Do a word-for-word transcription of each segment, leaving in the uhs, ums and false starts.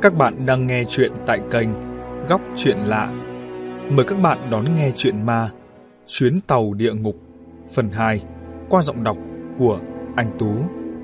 Các bạn đang nghe chuyện tại kênh Góc Chuyện Lạ. Mời các bạn đón nghe chuyện ma Chuyến Tàu Địa Ngục phần hai qua giọng đọc của anh Tú.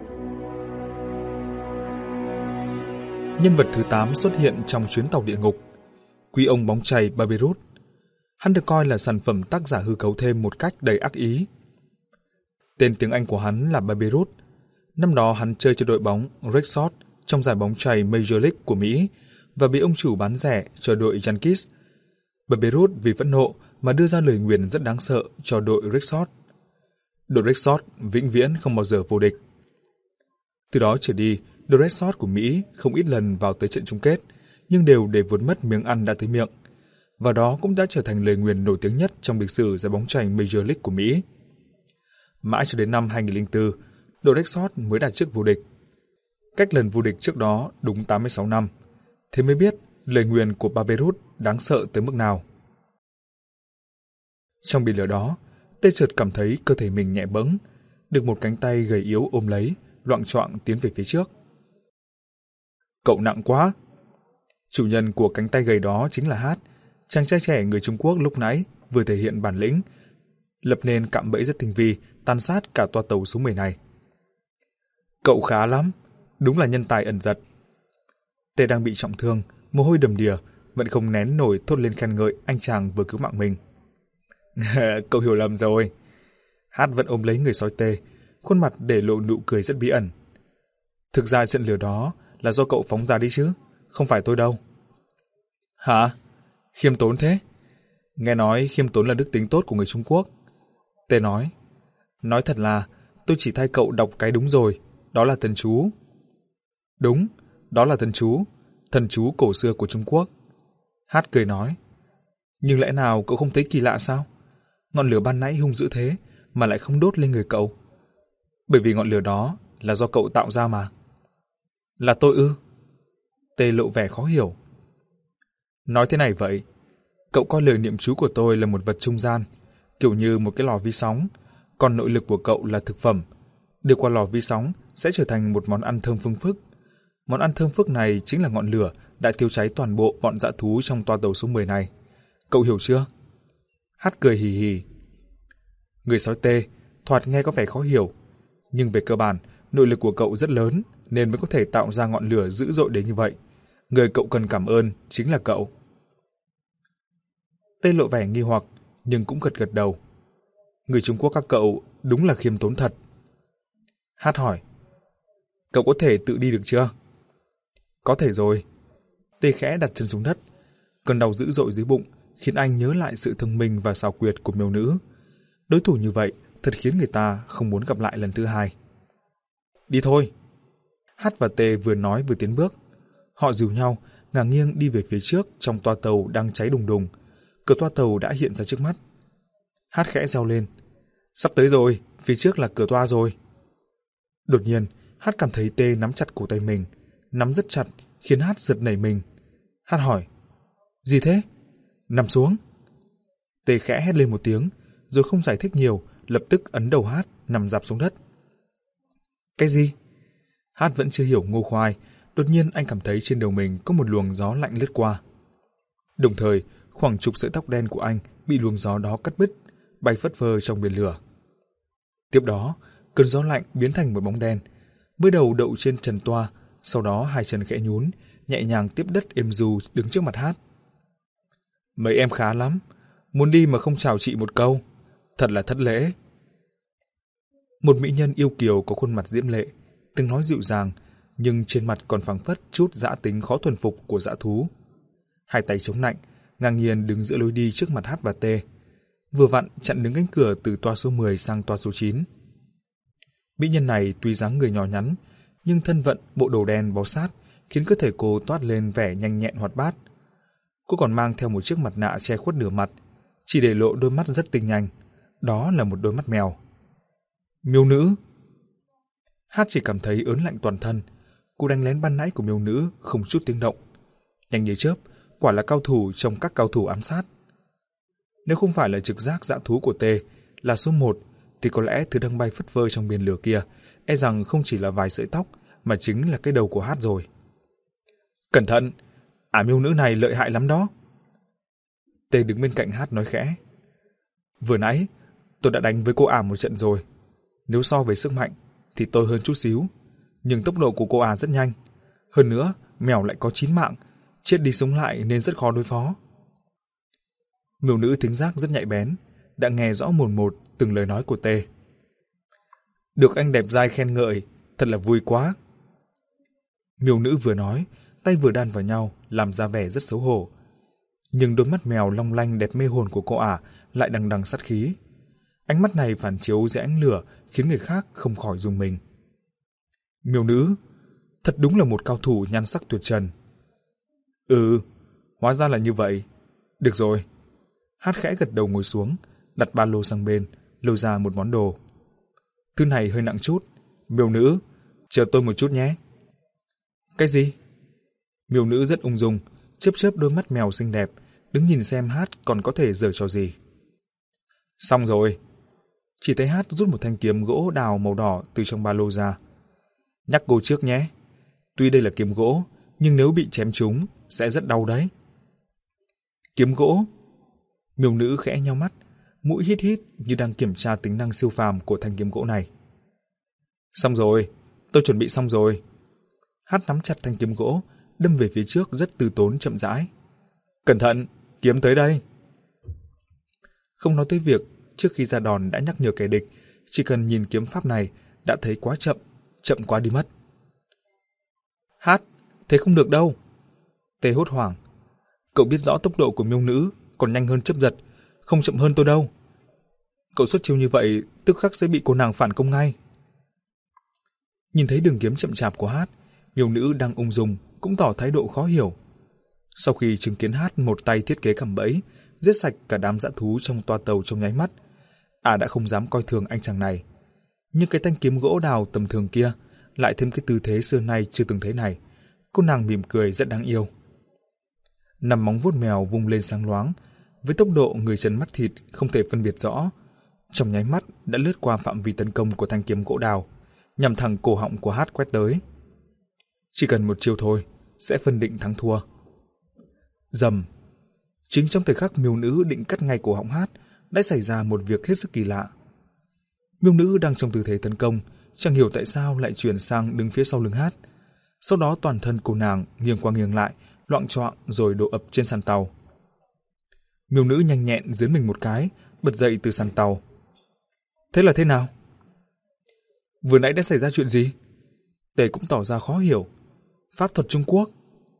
Nhân vật thứ tám xuất hiện trong Chuyến Tàu Địa Ngục, quý ông bóng chày Baberuth. Hắn được coi là sản phẩm tác giả hư cấu thêm một cách đầy ác ý. Tên tiếng Anh của hắn là Baberuth. Năm đó hắn chơi cho đội bóng Red Sox trong giải bóng chày Major League của Mỹ và bị ông chủ bán rẻ cho đội Yankees. Baberuth vì phẫn nộ mà đưa ra lời nguyền rất đáng sợ cho đội Red Sox. Đội Red Sox vĩnh viễn không bao giờ vô địch. Từ đó trở đi, đội Red Sox của Mỹ không ít lần vào tới trận chung kết, nhưng đều để vốn mất miếng ăn đã tới miệng. Và đó cũng đã trở thành lời nguyền nổi tiếng nhất trong lịch sử giải bóng chày Major League của Mỹ. Mãi cho đến năm hai nghìn không trăm lẻ bốn, đội Red Sox mới đạt chức vô địch. Cách lần vô địch trước đó đúng tám mươi sáu năm, thế mới biết lời nguyền của Baberuth đáng sợ tới mức nào. Trong biển lửa đó, Tê chợt cảm thấy cơ thể mình nhẹ bẫng, được một cánh tay gầy yếu ôm lấy, loạng choạng tiến về phía trước. Cậu nặng quá! Chủ nhân của cánh tay gầy đó chính là Hát, chàng trai trẻ người Trung Quốc lúc nãy vừa thể hiện bản lĩnh, lập nên cạm bẫy rất tinh vi, tàn sát cả toa tàu số mười này. Cậu khá lắm, đúng là nhân tài ẩn giật. Tê đang bị trọng thương, mồ hôi đầm đìa, vẫn không nén nổi thốt lên khen ngợi anh chàng vừa cứu mạng mình. Cậu hiểu lầm rồi. Hát vẫn ôm lấy người sói Tê, khuôn mặt để lộ nụ cười rất bí ẩn. Thực ra trận lửa đó là do cậu phóng ra đi chứ, không phải tôi đâu. Hả? Khiêm tốn thế? Nghe nói khiêm tốn là đức tính tốt của người Trung Quốc. Tê nói. Nói thật là tôi chỉ thay cậu đọc cái đúng rồi, đó là thần chú. Đúng, đó là thần chú, thần chú cổ xưa của Trung Quốc. Hát cười nói. Nhưng lẽ nào cậu không thấy kỳ lạ sao? Ngọn lửa ban nãy hung dữ thế mà lại không đốt lên người cậu. Bởi vì ngọn lửa đó là do cậu tạo ra mà. Là tôi ư? Tê lộ vẻ khó hiểu. Nói thế này vậy, cậu coi lời niệm chú của tôi là một vật trung gian, kiểu như một cái lò vi sóng, còn nội lực của cậu là thực phẩm. Đưa qua lò vi sóng sẽ trở thành một món ăn thơm phưng phức. Món ăn thơm phức này chính là ngọn lửa đã thiêu cháy toàn bộ bọn dã thú trong toa tàu số mười này. Cậu hiểu chưa? Hát cười hì hì. Người sói Tê thoạt nghe có vẻ khó hiểu, nhưng về cơ bản nội lực của cậu rất lớn nên mới có thể tạo ra ngọn lửa dữ dội đến như vậy. Người cậu cần cảm ơn chính là cậu. Tê lộ vẻ nghi hoặc nhưng cũng gật gật đầu. Người Trung Quốc các cậu đúng là khiêm tốn thật. Hát hỏi. Cậu có thể tự đi được chưa? Có thể rồi. Tê khẽ đặt chân xuống đất. Cơn đau dữ dội dưới bụng khiến anh nhớ lại sự thông minh và xảo quyệt của miêu nữ. Đối thủ như vậy thật khiến người ta không muốn gặp lại lần thứ hai. Đi thôi. Hát và Tê vừa nói vừa tiến bước. Họ dìu nhau, ngả nghiêng đi về phía trước trong toa tàu đang cháy đùng đùng. Cửa toa tàu đã hiện ra trước mắt. Hát khẽ reo lên. Sắp tới rồi, phía trước là cửa toa rồi. Đột nhiên, Hát cảm thấy Tê nắm chặt cổ tay mình, nắm rất chặt khiến Hát giật nảy mình. Hát hỏi. Gì thế? Nằm xuống. Tê khẽ hét lên một tiếng, rồi không giải thích nhiều, lập tức ấn đầu Hát nằm rạp xuống đất. Cái gì? Hát vẫn chưa hiểu ngô khoai, đột nhiên anh cảm thấy trên đầu mình có một luồng gió lạnh lướt qua. Đồng thời, khoảng chục sợi tóc đen của anh bị luồng gió đó cắt đứt, bay phất phơ trong biển lửa. Tiếp đó, cơn gió lạnh biến thành một bóng đen, mới đầu đậu trên trần toa, sau đó hai chân khẽ nhún, nhẹ nhàng tiếp đất êm du đứng trước mặt Hát. Mấy em khá lắm, muốn đi mà không chào chị một câu, thật là thất lễ. Một mỹ nhân yêu kiều có khuôn mặt diễm lệ, tiếng nói dịu dàng, nhưng trên mặt còn phảng phất chút dã tính khó thuần phục của dã thú. Hai tay chống nạnh, ngang nhiên đứng giữa lối đi trước mặt Hát và Tê, vừa vặn chặn đứng cánh cửa từ toa số mười sang toa số chín. Mỹ nhân này tuy dáng người nhỏ nhắn, nhưng thân vận bộ đồ đen bó sát khiến cơ thể cô toát lên vẻ nhanh nhẹn hoạt bát. Cô còn mang theo một chiếc mặt nạ che khuất nửa mặt, chỉ để lộ đôi mắt rất tinh nhanh. Đó là một đôi mắt mèo. Miêu nữ. Hát chỉ cảm thấy ớn lạnh toàn thân. Cô đánh lén ban nãy của miêu nữ không chút tiếng động, nhanh như chớp, quả là cao thủ trong các cao thủ ám sát. Nếu không phải là trực giác dã thú của Tê là số một, thì có lẽ thứ đang bay phất phơ trong biển lửa kia e rằng không chỉ là vài sợi tóc mà chính là cái đầu của Hát rồi. Cẩn thận, ả miêu nữ này lợi hại lắm đó. Tê đứng bên cạnh Hát nói khẽ. Vừa nãy, tôi đã đánh với cô ả một trận rồi. Nếu so về sức mạnh, thì tôi hơn chút xíu. Nhưng tốc độ của cô ả rất nhanh. Hơn nữa, mèo lại có chín mạng, chết đi sống lại nên rất khó đối phó. Miêu nữ thính giác rất nhạy bén, đã nghe rõ mồn một từng lời nói của Tê. Được anh đẹp dai khen ngợi, thật là vui quá. Miêu nữ vừa nói, tay vừa đan vào nhau, làm ra vẻ rất xấu hổ. Nhưng đôi mắt mèo long lanh đẹp mê hồn của cô ả lại đằng đằng sát khí. Ánh mắt này phản chiếu dưới ánh lửa khiến người khác không khỏi rùng mình. Miêu nữ, thật đúng là một cao thủ nhan sắc tuyệt trần. Ừ, hóa ra là như vậy. Được rồi. Hát khẽ gật đầu ngồi xuống, đặt ba lô sang bên, lôi ra một món đồ. Thứ này hơi nặng chút. Miêu nữ, chờ tôi một chút nhé. Cái gì? Miêu nữ rất ung dung, chớp chớp đôi mắt mèo xinh đẹp, đứng nhìn xem Hát còn có thể giở trò gì. Xong rồi. Chỉ thấy Hát rút một thanh kiếm gỗ đào màu đỏ từ trong ba lô ra. Nhắc cô trước nhé. Tuy đây là kiếm gỗ, nhưng nếu bị chém trúng sẽ rất đau đấy. Kiếm gỗ? Miêu nữ khẽ nheo mắt, mũi hít hít như đang kiểm tra tính năng siêu phàm của thanh kiếm gỗ này. Xong rồi, tôi chuẩn bị xong rồi. Hát nắm chặt thanh kiếm gỗ, đâm về phía trước rất từ tốn chậm rãi. Cẩn thận, kiếm tới đây. Không nói tới việc trước khi ra đòn đã nhắc nhở kẻ địch, chỉ cần nhìn kiếm pháp này đã thấy quá chậm, chậm quá đi mất. Hát, thế không được đâu. Tê hốt hoảng. Cậu biết rõ tốc độ của miêu nữ còn nhanh hơn chớp giật, không chậm hơn tôi đâu. Cậu xuất chiêu như vậy tức khắc sẽ bị cô nàng phản công ngay. Nhìn thấy đường kiếm chậm chạp của Hát, miêu nữ đang ung dung cũng tỏ thái độ khó hiểu. Sau khi chứng kiến Hát một tay thiết kế cạm bẫy, giết sạch cả đám dã thú trong toa tàu trong nháy mắt, ả đã không dám coi thường anh chàng này. Nhưng cái thanh kiếm gỗ đào tầm thường kia lại thêm cái tư thế xưa nay chưa từng thấy này. Cô nàng mỉm cười rất đáng yêu. Nằm móng vuốt mèo vung lên sáng loáng, với tốc độ người chân mắt thịt không thể phân biệt rõ, trong nháy mắt đã lướt qua phạm vi tấn công của thanh kiếm gỗ đào, nhằm thẳng cổ họng của Hát quét tới. Chỉ cần một chiêu thôi sẽ phân định thắng thua. Rầm. Chính trong thời khắc miêu nữ định cắt ngay cổ họng Hát, đã xảy ra một việc hết sức kỳ lạ. Miêu nữ đang trong tư thế tấn công, chẳng hiểu tại sao lại chuyển sang đứng phía sau lưng Hát. Sau đó toàn thân cô nàng nghiêng qua nghiêng lại, loạng choạng rồi đổ ập trên sàn tàu. Miêu nữ nhanh nhẹn giương mình một cái, bật dậy từ sàn tàu. Thế là thế nào? Vừa nãy đã xảy ra chuyện gì? Tề cũng tỏ ra khó hiểu. Pháp thuật Trung Quốc?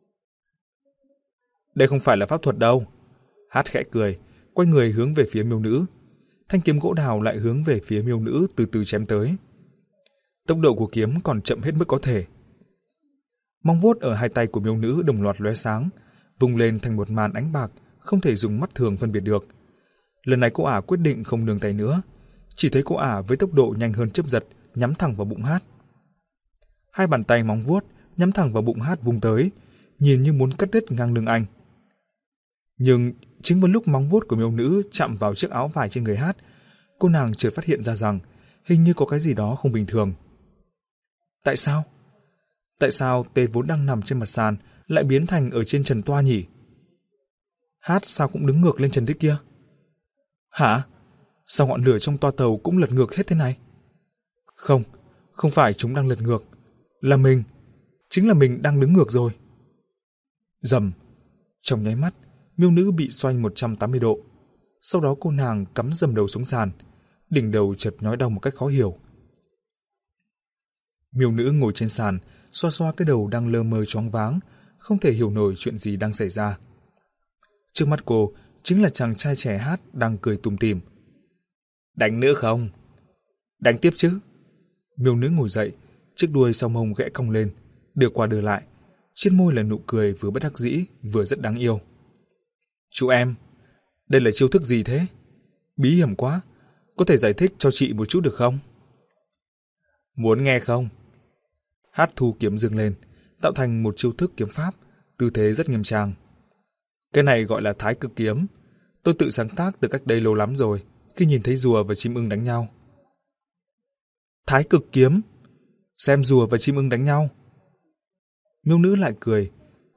Đây không phải là pháp thuật đâu. Hát khẽ cười, quay người hướng về phía miêu nữ. Thanh kiếm gỗ đào lại hướng về phía miêu nữ từ từ chém tới. Tốc độ của kiếm còn chậm hết mức có thể. Móng vuốt ở hai tay của miêu nữ đồng loạt lóe sáng, vung lên thành một màn ánh bạc, không thể dùng mắt thường phân biệt được. Lần này cô ả quyết định không nương tay nữa, chỉ thấy cô ả với tốc độ nhanh hơn chớp giật, nhắm thẳng vào bụng Hát. Hai bàn tay móng vuốt nhắm thẳng vào bụng Hát vung tới, nhìn như muốn cắt đứt ngang lưng anh. Nhưng chính vào lúc móng vuốt của miêu nữ chạm vào chiếc áo vải trên người Hát, cô nàng chợt phát hiện ra rằng hình như có cái gì đó không bình thường. Tại sao? Tại sao Tê vốn đang nằm trên mặt sàn lại biến thành ở trên trần toa nhỉ? Hát sao cũng đứng ngược lên trần thế kia? Hả? Sao ngọn lửa trong toa tàu cũng lật ngược hết thế này? Không, không phải chúng đang lật ngược, là mình, chính là mình đang đứng ngược rồi. Rầm, trong nháy mắt, miêu nữ bị xoay một trăm tám mươi độ. Sau đó cô nàng cắm dầm đầu xuống sàn, đỉnh đầu chợt nhói đau một cách khó hiểu. Miêu nữ ngồi trên sàn, xoa xoa cái đầu đang lơ mơ choáng váng, không thể hiểu nổi chuyện gì đang xảy ra. Trước mắt cô chính là chàng trai trẻ Hát đang cười tủm tỉm. Đánh nữa không? Đánh tiếp chứ. Miêu nữ ngồi dậy, chiếc đuôi sau mông gãy cong lên, đưa qua đưa lại, trên môi là nụ cười vừa bất đắc dĩ vừa rất đáng yêu. Chú em, đây là chiêu thức gì thế? Bí hiểm quá, có thể giải thích cho chị một chút được không? Muốn nghe không? Hát thu kiếm dương lên, tạo thành một chiêu thức kiếm pháp, tư thế rất nghiêm trang. Cái này gọi là Thái Cực kiếm, tôi tự sáng tác từ cách đây lâu lắm rồi, khi nhìn thấy rùa và chim ưng đánh nhau. Thái Cực kiếm? Xem rùa và chim ưng đánh nhau? Miêu nữ lại cười,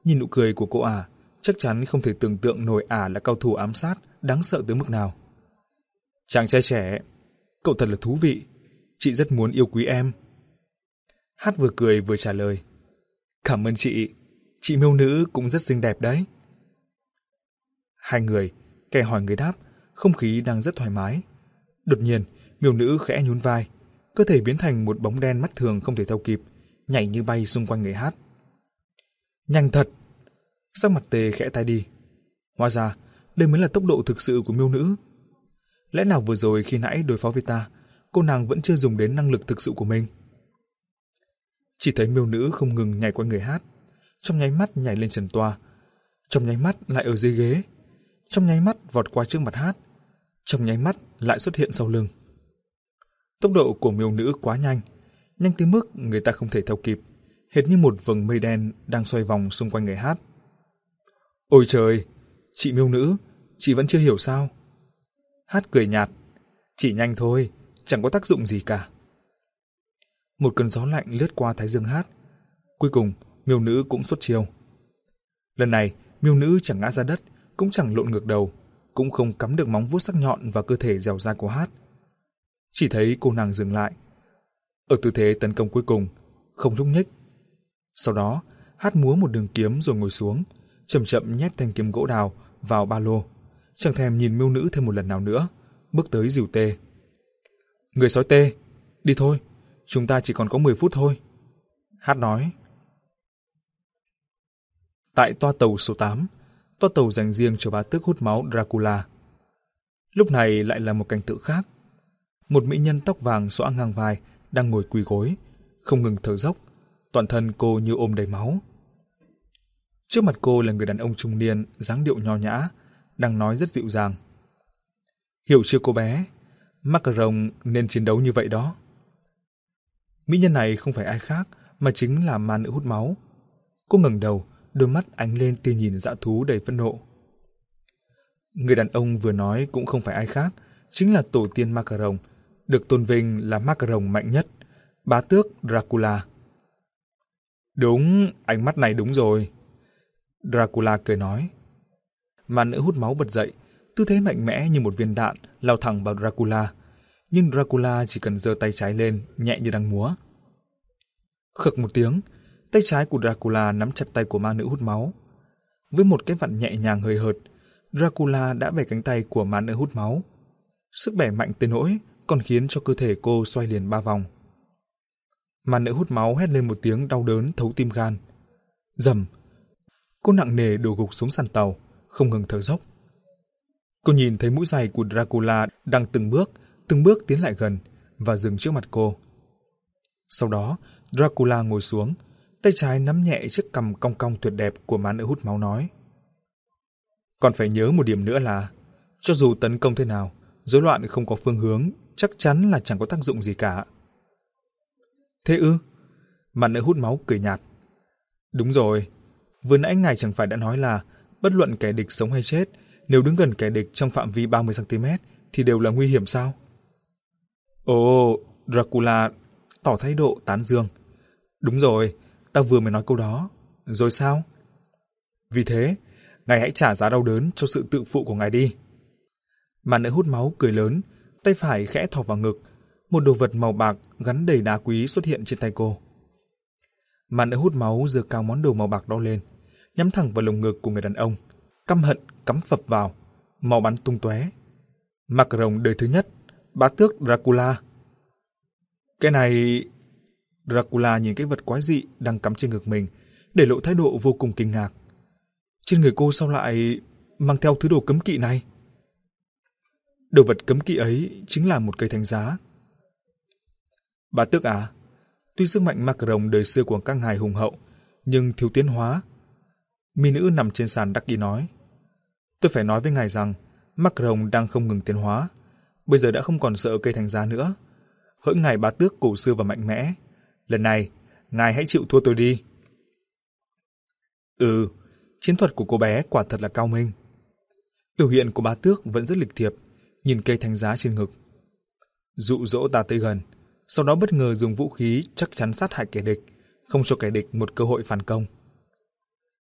Nhìn nụ cười của cô ả, chắc chắn không thể tưởng tượng nổi ả là cao thủ ám sát đáng sợ tới mức nào. Chàng trai trẻ, cậu thật là thú vị, chị rất muốn yêu quý em. Hát vừa cười vừa trả lời. Cảm ơn chị, chị miêu nữ cũng rất xinh đẹp đấy. Hai người, kẻ hỏi người đáp, không khí đang rất thoải mái. Đột nhiên, miêu nữ khẽ nhún vai, cơ thể biến thành một bóng đen mắt thường không thể theo kịp, nhảy như bay xung quanh người Hát. Nhanh thật! Sắc mặt Tê khẽ tái đi. Hóa ra, đây mới là tốc độ thực sự của miêu nữ. Lẽ nào vừa rồi khi nãy đối phó với ta, cô nàng vẫn chưa dùng đến năng lực thực sự của mình? Chỉ thấy miêu nữ không ngừng nhảy qua người Hát, trong nháy mắt nhảy lên trần toa, trong nháy mắt lại ở dưới ghế, trong nháy mắt vọt qua trước mặt Hát, trong nháy mắt lại xuất hiện sau lưng. Tốc độ của miêu nữ quá nhanh, nhanh tới mức người ta không thể theo kịp, hệt như một vầng mây đen đang xoay vòng xung quanh người Hát. Ôi trời, chị miêu nữ, chị vẫn chưa hiểu sao? Hát cười nhạt, chỉ nhanh thôi, chẳng có tác dụng gì cả. Một cơn gió lạnh lướt qua thái dương Hát. Cuối cùng, miêu nữ cũng xuất chiêu. Lần này, miêu nữ chẳng ngã ra đất, cũng chẳng lộn ngược đầu, cũng không cắm được móng vuốt sắc nhọn vào cơ thể dẻo dai của Hát. Chỉ thấy cô nàng dừng lại, ở tư thế tấn công cuối cùng, không nhúc nhích. Sau đó, Hát múa một đường kiếm rồi ngồi xuống, chậm chậm nhét thanh kiếm gỗ đào vào ba lô, chẳng thèm nhìn miêu nữ thêm một lần nào nữa, bước tới dìu Tê. Người sói Tê, đi thôi, chúng ta chỉ còn có mười phút thôi. Hát nói. Tại toa tàu số tám, toa tàu dành riêng cho bá tước hút máu Dracula. Lúc này lại là một cảnh tượng khác. Một mỹ nhân tóc vàng xõa ngang vai đang ngồi quỳ gối, không ngừng thở dốc, toàn thân cô như ôm đầy máu. Trước mặt cô là người đàn ông trung niên, dáng điệu nho nhã, đang nói rất dịu dàng. Hiểu chưa cô bé, Macaron nên chiến đấu như vậy đó. Mỹ nhân này không phải ai khác mà chính là ma nữ hút máu. Cô ngẩng đầu, đôi mắt ánh lên tia nhìn dã thú đầy phẫn nộ. Người đàn ông vừa nói cũng không phải ai khác, chính là tổ tiên Macaron, được tôn vinh là Macaron mạnh nhất, bá tước Dracula. Đúng, ánh mắt này đúng rồi. Dracula cười nói. Ma nữ hút máu bật dậy, tư thế mạnh mẽ như một viên đạn lao thẳng vào Dracula, nhưng Dracula chỉ cần giơ tay trái lên, nhẹ như đang múa. Khực một tiếng, tay trái của Dracula nắm chặt tay của ma nữ hút máu. Với một cái vặn nhẹ nhàng hời hợt, Dracula đã bẻ cánh tay của ma nữ hút máu. Sức bẻ mạnh tới nỗi còn khiến cho cơ thể cô xoay liền ba vòng. Ma nữ hút máu hét lên một tiếng đau đớn thấu tim gan. Rầm, cô nặng nề đổ gục xuống sàn tàu, không ngừng thở dốc. Cô nhìn thấy mũi giày của Dracula đang từng bước, từng bước tiến lại gần và dừng trước mặt cô. Sau đó, Dracula ngồi xuống, tay trái nắm nhẹ chiếc cằm cong cong tuyệt đẹp của ma nữ hút máu nói. Còn phải nhớ một điểm nữa là, cho dù tấn công thế nào, rối loạn không có phương hướng, chắc chắn là chẳng có tác dụng gì cả. Thế ư? Ma nữ hút máu cười nhạt. Đúng rồi, vừa nãy ngài chẳng phải đã nói là bất luận kẻ địch sống hay chết, nếu đứng gần kẻ địch trong phạm vi ba mươi xăng ti mét thì đều là nguy hiểm sao? Ồ, Dracula tỏ thái độ tán dương. Đúng rồi, ta vừa mới nói câu đó. Rồi sao? Vì thế, ngài hãy trả giá đau đớn cho sự tự phụ của ngài đi. Ma nữ hút máu cười lớn, tay phải khẽ thò vào ngực, một đồ vật màu bạc gắn đầy đá quý xuất hiện trên tay cô. Ma nữ hút máu giơ cao món đồ màu bạc đó lên, nhắm thẳng vào lồng ngực của người đàn ông, căm hận cắm phập vào, máu bắn tung tóe. Macaron đời thứ nhất, bá tước Dracula. Cái này... Dracula nhìn cái vật quái dị đang cắm trên ngực mình, để lộ thái độ vô cùng kinh ngạc. Trên người cô sao lại mang theo thứ đồ cấm kỵ này? Đồ vật cấm kỵ ấy chính là một cây thánh giá. Bá tước à, tuy sức mạnh Macaron đời xưa của các ngài hùng hậu, nhưng thiếu tiến hóa. Mi nữ nằm trên sàn đắc ý nói. Tôi phải nói với ngài rằng, Macaron đang không ngừng tiến hóa, bây giờ đã không còn sợ cây thánh giá nữa. Hỡi ngài bá tước cổ xưa và mạnh mẽ, lần này, ngài hãy chịu thua tôi đi. Ừ, chiến thuật của cô bé quả thật là cao minh. Biểu hiện của bá tước vẫn rất lịch thiệp, nhìn cây thánh giá trên ngực. Dụ dỗ ta tới gần, sau đó bất ngờ dùng vũ khí chắc chắn sát hại kẻ địch, không cho kẻ địch một cơ hội phản công.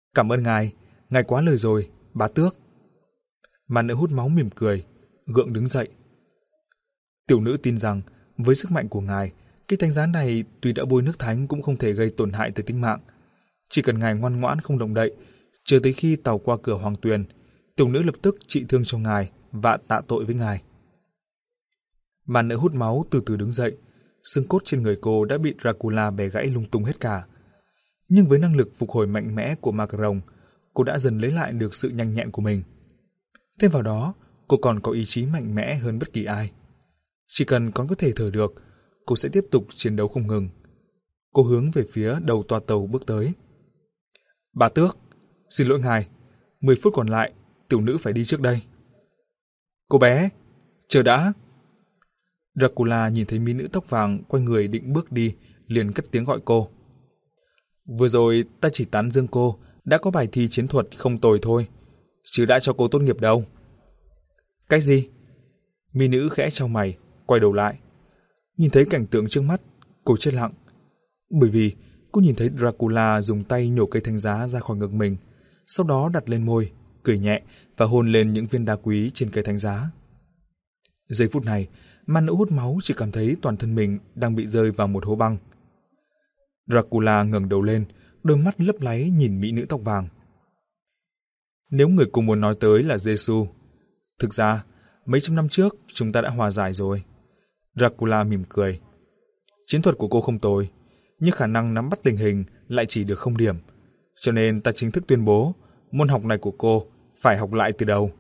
Cảm ơn ngài, ngài quá lời rồi, bá tước. Mà nữ hút máu mỉm cười, gượng đứng dậy. Tiểu nữ tin rằng, với sức mạnh của ngài, cái thánh giá này tuy đã bôi nước thánh cũng không thể gây tổn hại tới tính mạng. Chỉ cần ngài ngoan ngoãn không động đậy, chờ tới khi tàu qua cửa hoàng tuyền, tiểu nữ lập tức trị thương cho ngài và tạ tội với ngài. Mà nữ hút máu từ từ đứng dậy, xương cốt trên người cô đã bị Dracula bẻ gãy lung tung hết cả. Nhưng với năng lực phục hồi mạnh mẽ của Macaron, cô đã dần lấy lại được sự nhanh nhẹn của mình. Thêm vào đó, cô còn có ý chí mạnh mẽ hơn bất kỳ ai. Chỉ cần còn có thể thở được, cô sẽ tiếp tục chiến đấu không ngừng. Cô hướng về phía đầu toa tàu bước tới. Bà tước, xin lỗi ngài, mười phút còn lại, tiểu nữ phải đi trước đây. Cô bé, chờ đã. Dracula nhìn thấy mỹ nữ tóc vàng quay người định bước đi, liền cất tiếng gọi cô. Vừa rồi ta chỉ tán dương cô đã có bài thi chiến thuật không tồi thôi, chứ đã cho cô tốt nghiệp đâu. Cái gì? Mỹ nữ khẽ chau mày, quay đầu lại. Nhìn thấy cảnh tượng trước mắt, cô chết lặng. Bởi vì cô nhìn thấy Dracula dùng tay nhổ cây thánh giá ra khỏi ngực mình, sau đó đặt lên môi, cười nhẹ và hôn lên những viên đá quý trên cây thánh giá. Giây phút này, ma nữ hút máu chỉ cảm thấy toàn thân mình đang bị rơi vào một hố băng. Dracula ngẩng đầu lên, đôi mắt lấp láy nhìn mỹ nữ tóc vàng. Nếu người cô muốn nói tới là Giêsu, thực ra mấy trăm năm trước chúng ta đã hòa giải rồi. Dracula mỉm cười. Chiến thuật của cô không tồi, nhưng khả năng nắm bắt tình hình lại chỉ được không điểm, cho nên ta chính thức tuyên bố môn học này của cô phải học lại từ đầu.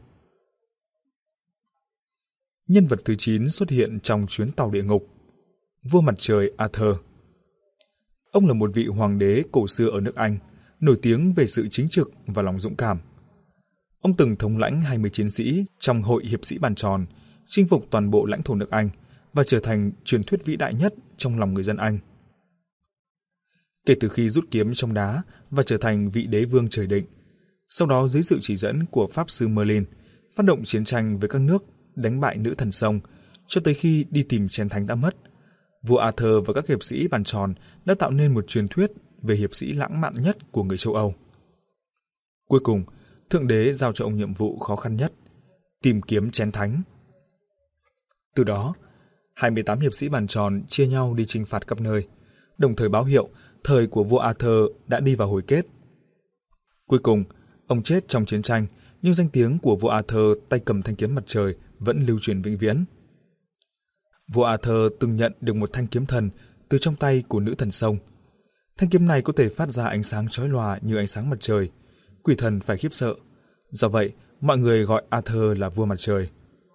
Nhân vật thứ chín xuất hiện trong chuyến tàu địa ngục, vua mặt trời Arthur. Ông là một vị hoàng đế cổ xưa ở nước Anh, nổi tiếng về sự chính trực và lòng dũng cảm. Ông từng thống lãnh hai mươi chiến sĩ trong hội hiệp sĩ bàn tròn, chinh phục toàn bộ lãnh thổ nước Anh và trở thành truyền thuyết vĩ đại nhất trong lòng người dân Anh. Kể từ khi rút kiếm trong đá và trở thành vị đế vương trời định, sau đó dưới sự chỉ dẫn của pháp sư Merlin, phát động chiến tranh với các nước, đánh bại nữ thần sông, cho tới khi đi tìm chén thánh đã mất, vua Arthur và các hiệp sĩ bàn tròn đã tạo nên một truyền thuyết về hiệp sĩ lãng mạn nhất của người châu Âu. Cuối cùng, Thượng Đế giao cho ông nhiệm vụ khó khăn nhất, tìm kiếm chén thánh. Từ đó, hai mươi tám hiệp sĩ bàn tròn chia nhau đi chinh phạt khắp nơi, đồng thời báo hiệu thời của vua Arthur đã đi vào hồi kết. Cuối cùng, ông chết trong chiến tranh, nhưng danh tiếng của vua Arthur tay cầm thanh kiếm mặt trời vẫn lưu truyền vĩnh viễn. Vua Arthur từng nhận được một thanh kiếm thần từ trong tay của nữ thần sông. Thanh kiếm này có thể phát ra ánh sáng chói lòa như ánh sáng mặt trời. Quỷ thần phải khiếp sợ. Do vậy, mọi người gọi Arthur là vua mặt trời.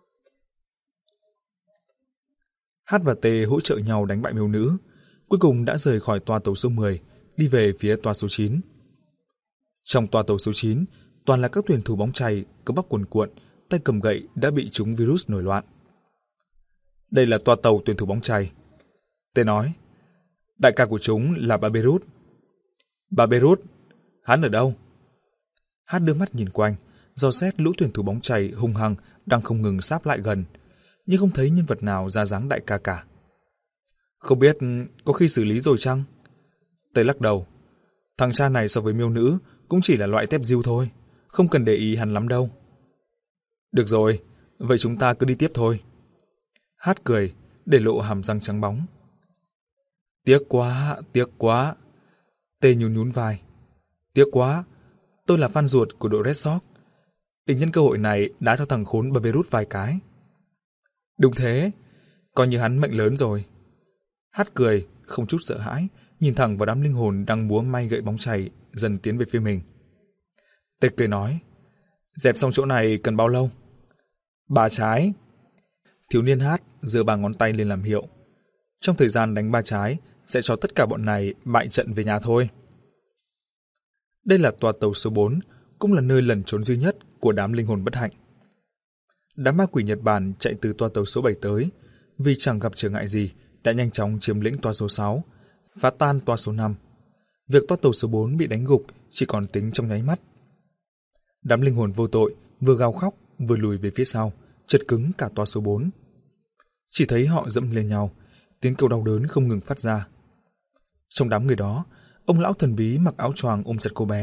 H và T hỗ trợ nhau đánh bại miêu nữ, cuối cùng đã rời khỏi toa tàu số mười, đi về phía toa số chín. Trong toa tàu số chín, toàn là các tuyển thủ bóng chày, cơ bắp cuồn cuộn, tay cầm gậy đã bị trúng virus nổi loạn. Đây là toa tàu tuyển thủ bóng chày. T nói, đại ca của chúng là Barberousse. Barberousse? Hắn ở đâu? H đưa mắt nhìn quanh, dò xét lũ tuyển thủ bóng chày hung hăng đang không ngừng sáp lại gần, nhưng không thấy nhân vật nào ra dáng đại ca cả. Không biết có khi xử lý rồi chăng? Tây lắc đầu. Thằng cha này so với miêu nữ cũng chỉ là loại tép diêu thôi, không cần để ý hắn lắm đâu. Được rồi, vậy chúng ta cứ đi tiếp thôi. Hát cười, để lộ hàm răng trắng bóng. Tiếc quá, tiếc quá. Tê nhún nhún vai. Tiếc quá, tôi là fan ruột của đội Red Sox. Định nhân cơ hội này đá cho thằng khốn Barberousse vài cái. Đúng thế, coi như hắn mệnh lớn rồi. Hát cười, không chút sợ hãi, nhìn thẳng vào đám linh hồn đang múa may gậy bóng chày dần tiến về phía mình. Tê cười nói, dẹp xong chỗ này cần bao lâu? Ba trái. Thiếu niên Hát giơ ba ngón tay lên làm hiệu. Trong thời gian đánh ba trái, sẽ cho tất cả bọn này bại trận về nhà thôi. Đây là toa tàu số bốn, cũng là nơi lẩn trốn duy nhất của đám linh hồn bất hạnh. Đám ma quỷ Nhật Bản chạy từ toa tàu số bảy tới, vì chẳng gặp trở ngại gì, đã nhanh chóng chiếm lĩnh toa số sáu, phá tan toa số năm. Việc toa tàu số bốn bị đánh gục chỉ còn tính trong nháy mắt. Đám linh hồn vô tội vừa gào khóc vừa lùi về phía sau, chật cứng cả toa số bốn. Chỉ thấy họ dẫm lên nhau, tiếng kêu đau đớn không ngừng phát ra. Trong đám người đó, ông lão thần bí mặc áo choàng ôm chặt cô bé,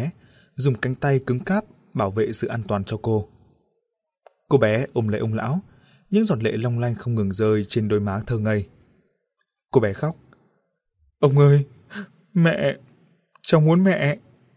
dùng cánh tay cứng cáp bảo vệ sự an toàn cho cô. Cô bé ôm lấy ông lão, những giọt lệ long lanh không ngừng rơi trên đôi má thơ ngây. Cô bé khóc. Ông ơi, mẹ, cháu muốn mẹ.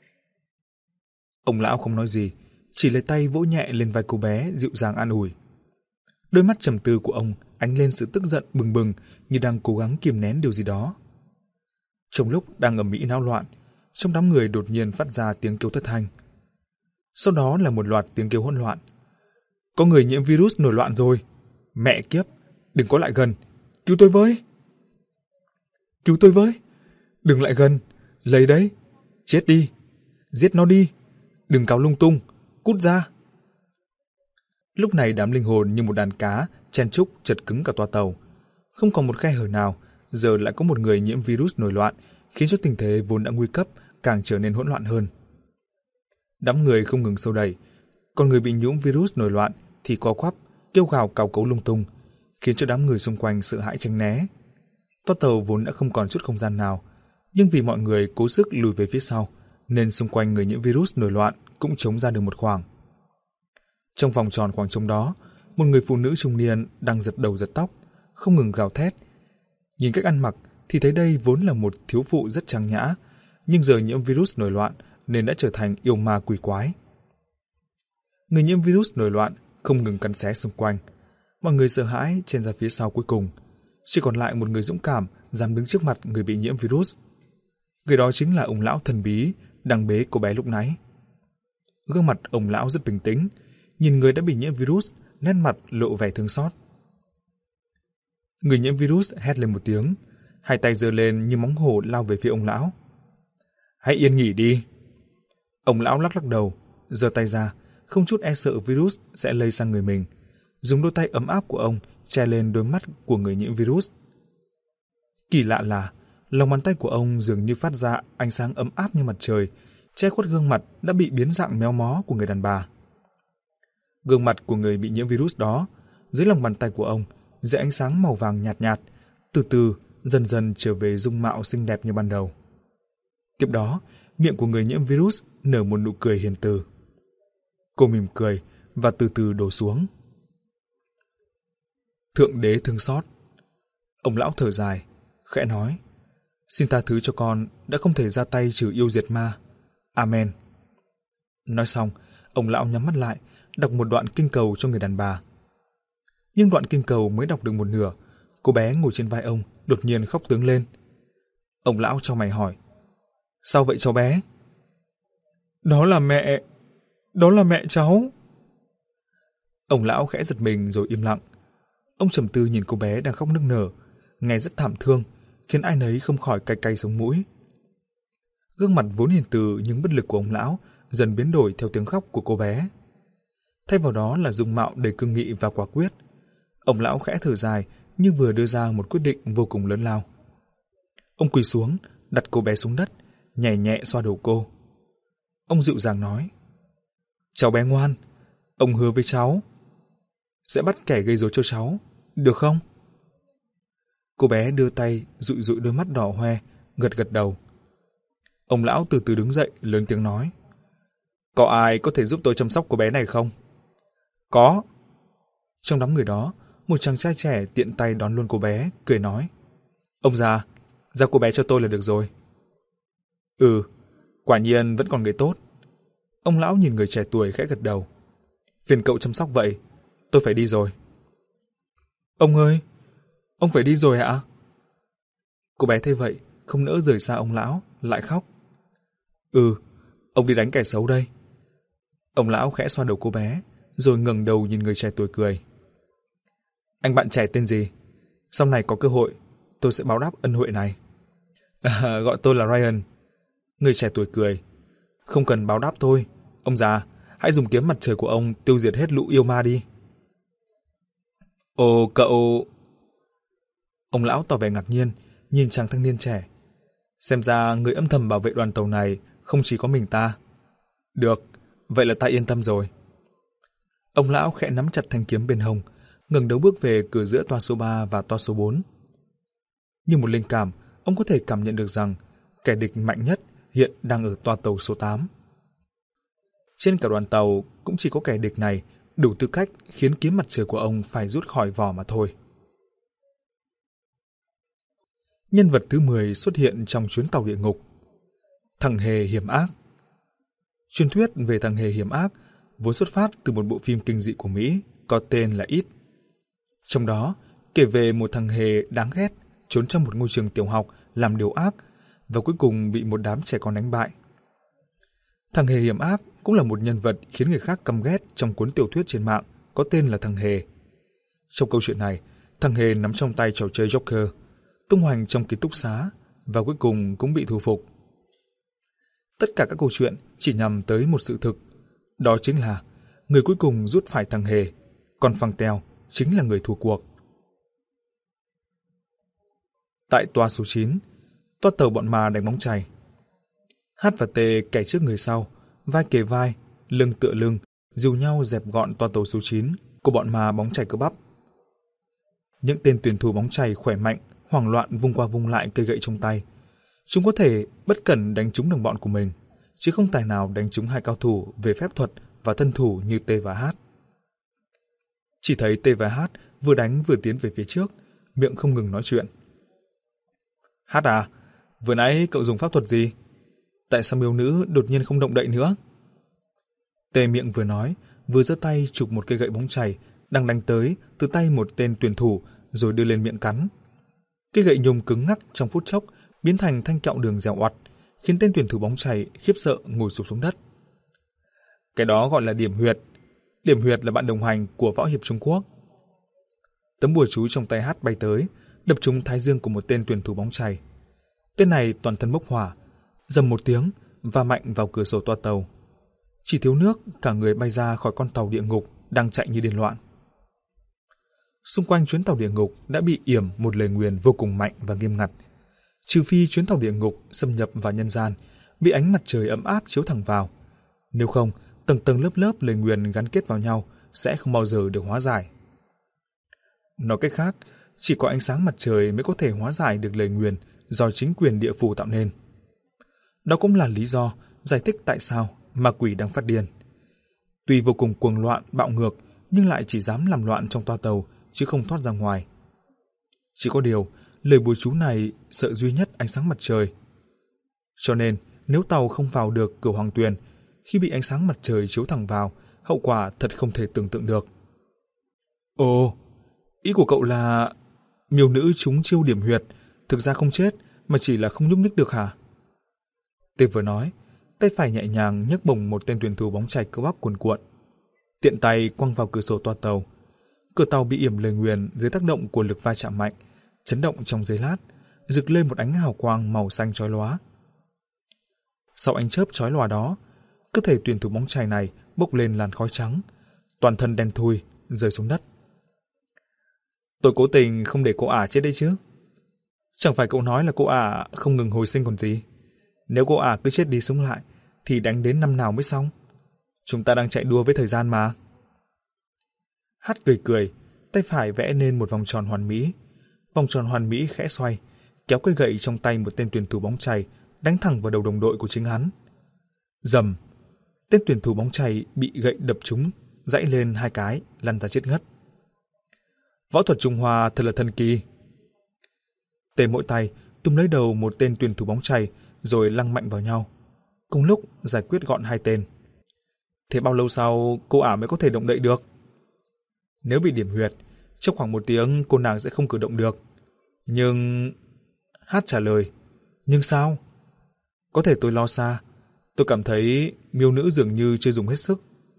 Ông lão không nói gì, chỉ lấy tay vỗ nhẹ lên vai cô bé dịu dàng an ủi. Đôi mắt trầm tư của ông ánh lên sự tức giận bừng bừng như đang cố gắng kìm nén điều gì đó. Trong lúc đang ầm ĩ náo loạn, trong đám người đột nhiên phát ra tiếng kêu thất thanh. Sau đó là một loạt tiếng kêu hỗn loạn. Có người nhiễm virus nổi loạn rồi. Mẹ kiếp, đừng có lại gần. Cứu tôi với. Cứu tôi với. Đừng lại gần. Lấy đấy. Chết đi. Giết nó đi. Đừng cào lung tung. Cút ra. Lúc này đám linh hồn như một đàn cá chen chúc chật cứng cả toa tàu. Không còn một khe hở nào, giờ lại có một người nhiễm virus nổi loạn, khiến cho tình thế vốn đã nguy cấp càng trở nên hỗn loạn hơn. Đám người không ngừng xô đẩy, còn người bị nhiễm virus nổi loạn thì co quắp, kêu gào cào cấu lung tung, khiến cho đám người xung quanh sợ hãi tránh né. Toa tàu vốn đã không còn chút không gian nào, nhưng vì mọi người cố sức lùi về phía sau, nên xung quanh người nhiễm virus nổi loạn cũng trống ra được một khoảng. Trong vòng tròn khoảng trống đó, một người phụ nữ trung niên đang giật đầu giật tóc, không ngừng gào thét. Nhìn cách ăn mặc thì thấy đây vốn là một thiếu phụ rất trang nhã, nhưng giờ nhiễm virus nổi loạn nên đã trở thành yêu ma quỷ quái. Người nhiễm virus nổi loạn không ngừng cắn xé xung quanh. Mọi người sợ hãi chen ra phía sau cuối cùng. Chỉ còn lại một người dũng cảm dám đứng trước mặt người bị nhiễm virus. Người đó chính là ông lão thần bí đang bế cô bé lúc nãy. Gương mặt ông lão rất bình tĩnh, nhìn người đã bị nhiễm virus, nét mặt lộ vẻ thương xót. Người nhiễm virus hét lên một tiếng, hai tay giơ lên như móng hổ lao về phía ông lão. Hãy yên nghỉ đi. Ông lão lắc lắc đầu, giơ tay ra, không chút e sợ virus sẽ lây sang người mình, dùng đôi tay ấm áp của ông che lên đôi mắt của người nhiễm virus. Kỳ lạ là lòng bàn tay của ông dường như phát ra ánh sáng ấm áp như mặt trời, che khuất gương mặt đã bị biến dạng méo mó của người đàn bà. Gương mặt của người bị nhiễm virus đó, dưới lòng bàn tay của ông, dưới ánh sáng màu vàng nhạt nhạt, từ từ dần dần trở về dung mạo xinh đẹp như ban đầu. Tiếp đó, miệng của người nhiễm virus nở một nụ cười hiền từ. Cô mỉm cười và từ từ đổ xuống. Thượng đế thương xót. Ông lão thở dài, khẽ nói: Xin tha thứ cho con đã không thể ra tay trừ yêu diệt ma. Amen. Nói xong, ông lão nhắm mắt lại, đọc một đoạn kinh cầu cho người đàn bà. Nhưng đoạn kinh cầu mới đọc được một nửa, cô bé ngồi trên vai ông đột nhiên khóc tướng lên. Ông lão chau mày hỏi: Sao vậy cháu bé? Đó là mẹ, đó là mẹ cháu. Ông lão khẽ giật mình rồi im lặng. Ông trầm tư nhìn cô bé đang khóc nức nở, nghe rất thảm thương, khiến ai nấy không khỏi cay cay sống mũi. Gương mặt vốn hiền từ nhưng bất lực của ông lão dần biến đổi theo tiếng khóc của cô bé. Thay vào đó là dung mạo đầy cương nghị và quả quyết. Ông lão khẽ thở dài như vừa đưa ra một quyết định vô cùng lớn lao. Ông quỳ xuống, đặt cô bé xuống đất, nhẹ nhẹ xoa đầu cô. Ông dịu dàng nói: Cháu bé ngoan, ông hứa với cháu sẽ bắt kẻ gây rối cho cháu, được không? Cô bé đưa tay dụi dụi đôi mắt đỏ hoe, gật gật đầu. Ông lão từ từ đứng dậy, lớn tiếng nói: Có ai có thể giúp tôi chăm sóc cô bé này không? Có. Trong đám người đó, một chàng trai trẻ tiện tay đón luôn cô bé, cười nói: Ông già, giao cô bé cho tôi là được rồi. Ừ, quả nhiên vẫn còn người tốt. Ông lão nhìn người trẻ tuổi khẽ gật đầu. Phiền cậu chăm sóc vậy, tôi phải đi rồi. Ông ơi, ông phải đi rồi hả? Cô bé thấy vậy, không nỡ rời xa ông lão, lại khóc. Ừ, ông đi đánh kẻ xấu đây. Ông lão khẽ xoa đầu cô bé, rồi ngẩng đầu nhìn người trẻ tuổi cười. Anh bạn trẻ tên gì? Sau này có cơ hội, tôi sẽ báo đáp ân huệ này. À, gọi tôi là Ryan. Người trẻ tuổi cười. Không cần báo đáp tôi. Ông già, hãy dùng kiếm mặt trời của ông tiêu diệt hết lũ yêu ma đi. Ồ, cậu... Ông lão tỏ vẻ ngạc nhiên, nhìn chàng thanh niên trẻ. Xem ra người âm thầm bảo vệ đoàn tàu này không chỉ có mình ta. Được, vậy là ta yên tâm rồi. Ông lão khẽ nắm chặt thanh kiếm bên hông, ngẩng đầu bước về cửa giữa toa số ba và toa số bốn. Như một linh cảm, ông có thể cảm nhận được rằng kẻ địch mạnh nhất hiện đang ở toa tàu số tám. Trên cả đoàn tàu cũng chỉ có kẻ địch này đủ tư cách khiến kiếm mặt trời của ông phải rút khỏi vỏ mà thôi. Nhân vật thứ mười xuất hiện trong chuyến tàu địa ngục. Thằng hề hiểm ác. Truyền thuyết về thằng hề hiểm ác vốn xuất phát từ một bộ phim kinh dị của Mỹ có tên là It. Trong đó kể về một thằng hề đáng ghét trốn trong một ngôi trường tiểu học làm điều ác và cuối cùng bị một đám trẻ con đánh bại. Thằng hề hiểm ác cũng là một nhân vật khiến người khác căm ghét trong cuốn tiểu thuyết trên mạng có tên là Thằng hề. Trong câu chuyện này, thằng hề nắm trong tay trò chơi Joker, tung hoành trong ký túc xá và cuối cùng cũng bị thu phục. Tất cả các câu chuyện chỉ nhằm tới một sự thực, đó chính là người cuối cùng rút phải thằng hề, còn Phang Teo chính là người thua cuộc. Tại toa số chín, toa tàu bọn ma đánh bóng chày. H và T kẻ trước người sau, vai kề vai, lưng tựa lưng, dìu nhau dẹp gọn toa tàu số chín của bọn ma bóng chày cơ bắp. Những tên tuyển thủ bóng chày khỏe mạnh, hoảng loạn vung qua vung lại cây gậy trong tay. Chúng có thể bất cẩn đánh trúng đồng bọn của mình, chứ không tài nào đánh trúng hai cao thủ về phép thuật và thân thủ như T và H. Chỉ thấy T và H vừa đánh vừa tiến về phía trước, miệng không ngừng nói chuyện. H à, vừa nãy cậu dùng pháp thuật gì? Tại sao miêu nữ đột nhiên không động đậy nữa? T miệng vừa nói, vừa giơ tay chụp một cây gậy bóng chày đang đánh tới từ tay một tên tuyển thủ rồi đưa lên miệng cắn. Cây gậy nhôm cứng ngắc trong phút chốc biến thành thanh kẹo đường dẻo oặt, khiến tên tuyển thủ bóng chày khiếp sợ ngồi sụp xuống đất. Cái đó gọi là điểm huyệt. Điểm huyệt là bạn đồng hành của võ hiệp Trung Quốc. Tấm bùa chú trong tay H bay tới, đập trúng thái dương của một tên tuyển thủ bóng chày. Tên này toàn thân bốc hỏa, dầm một tiếng và mạnh vào cửa sổ toa tàu. Chỉ thiếu nước, cả người bay ra khỏi con tàu địa ngục đang chạy như điên loạn. Xung quanh chuyến tàu địa ngục đã bị yểm một lời nguyền vô cùng mạnh và nghiêm ngặt. Trừ phi chuyến tàu địa ngục xâm nhập vào nhân gian, bị ánh mặt trời ấm áp chiếu thẳng vào. Nếu không, tầng tầng lớp lớp lời nguyền gắn kết vào nhau sẽ không bao giờ được hóa giải. Nói cách khác, chỉ có ánh sáng mặt trời mới có thể hóa giải được lời nguyền do chính quyền địa phủ tạo nên. Đó cũng là lý do giải thích tại sao ma quỷ đang phát điên. Tuy vô cùng cuồng loạn, bạo ngược, nhưng lại chỉ dám làm loạn trong toa tàu, chứ không thoát ra ngoài. Chỉ có điều, lời bùa chú này sợ duy nhất ánh sáng mặt trời. Cho nên, nếu tàu không vào được cửa Hoàng Tuyền, khi bị ánh sáng mặt trời chiếu thẳng vào, hậu quả thật không thể tưởng tượng được. Ồ, ý của cậu là miêu nữ trúng chiêu điểm huyệt, thực ra không chết, mà chỉ là không nhúc nhích được hả? Tê vừa nói, tay phải nhẹ nhàng nhấc bổng một tên tuyển thủ bóng chày cơ bắp cuồn cuộn, tiện tay quăng vào cửa sổ toa tàu. Cửa tàu bị yểm lời nguyền dưới tác động của lực va chạm mạnh, chấn động trong giây lát, rực lên một ánh hào quang màu xanh chói lóa. Sau ánh chớp chói lòa đó, cơ thể tuyển thủ bóng chày này bốc lên làn khói trắng, toàn thân đen thui, rơi xuống đất. Tôi cố tình không để cô ả chết đấy chứ. Chẳng phải cậu nói là cô ả không ngừng hồi sinh còn gì. Nếu cô ả cứ chết đi sống lại, thì đánh đến năm nào mới xong? Chúng ta đang chạy đua với thời gian mà. Hát cười cười, tay phải vẽ nên một vòng tròn hoàn mỹ. Vòng tròn hoàn mỹ khẽ xoay, kéo cây gậy trong tay một tên tuyển thủ bóng chày, đánh thẳng vào đầu đồng đội của chính hắn. Rầm, tên tuyển thủ bóng chày bị gậy đập trúng, dãy lên hai cái, lăn ra chết ngất. Võ thuật Trung Hoa thật là thần kỳ. Tê mỗi tay túm lấy đầu một tên tuyển thủ bóng chày rồi lăng mạnh vào nhau, cùng lúc giải quyết gọn hai tên. Thế bao lâu sau cô ả mới có thể động đậy được? Nếu bị điểm huyệt, trong khoảng một tiếng cô nàng sẽ không cử động được. Nhưng... Hát trả lời, nhưng sao? Có thể tôi lo xa. Tôi cảm thấy miêu nữ dường như chưa dùng hết sức.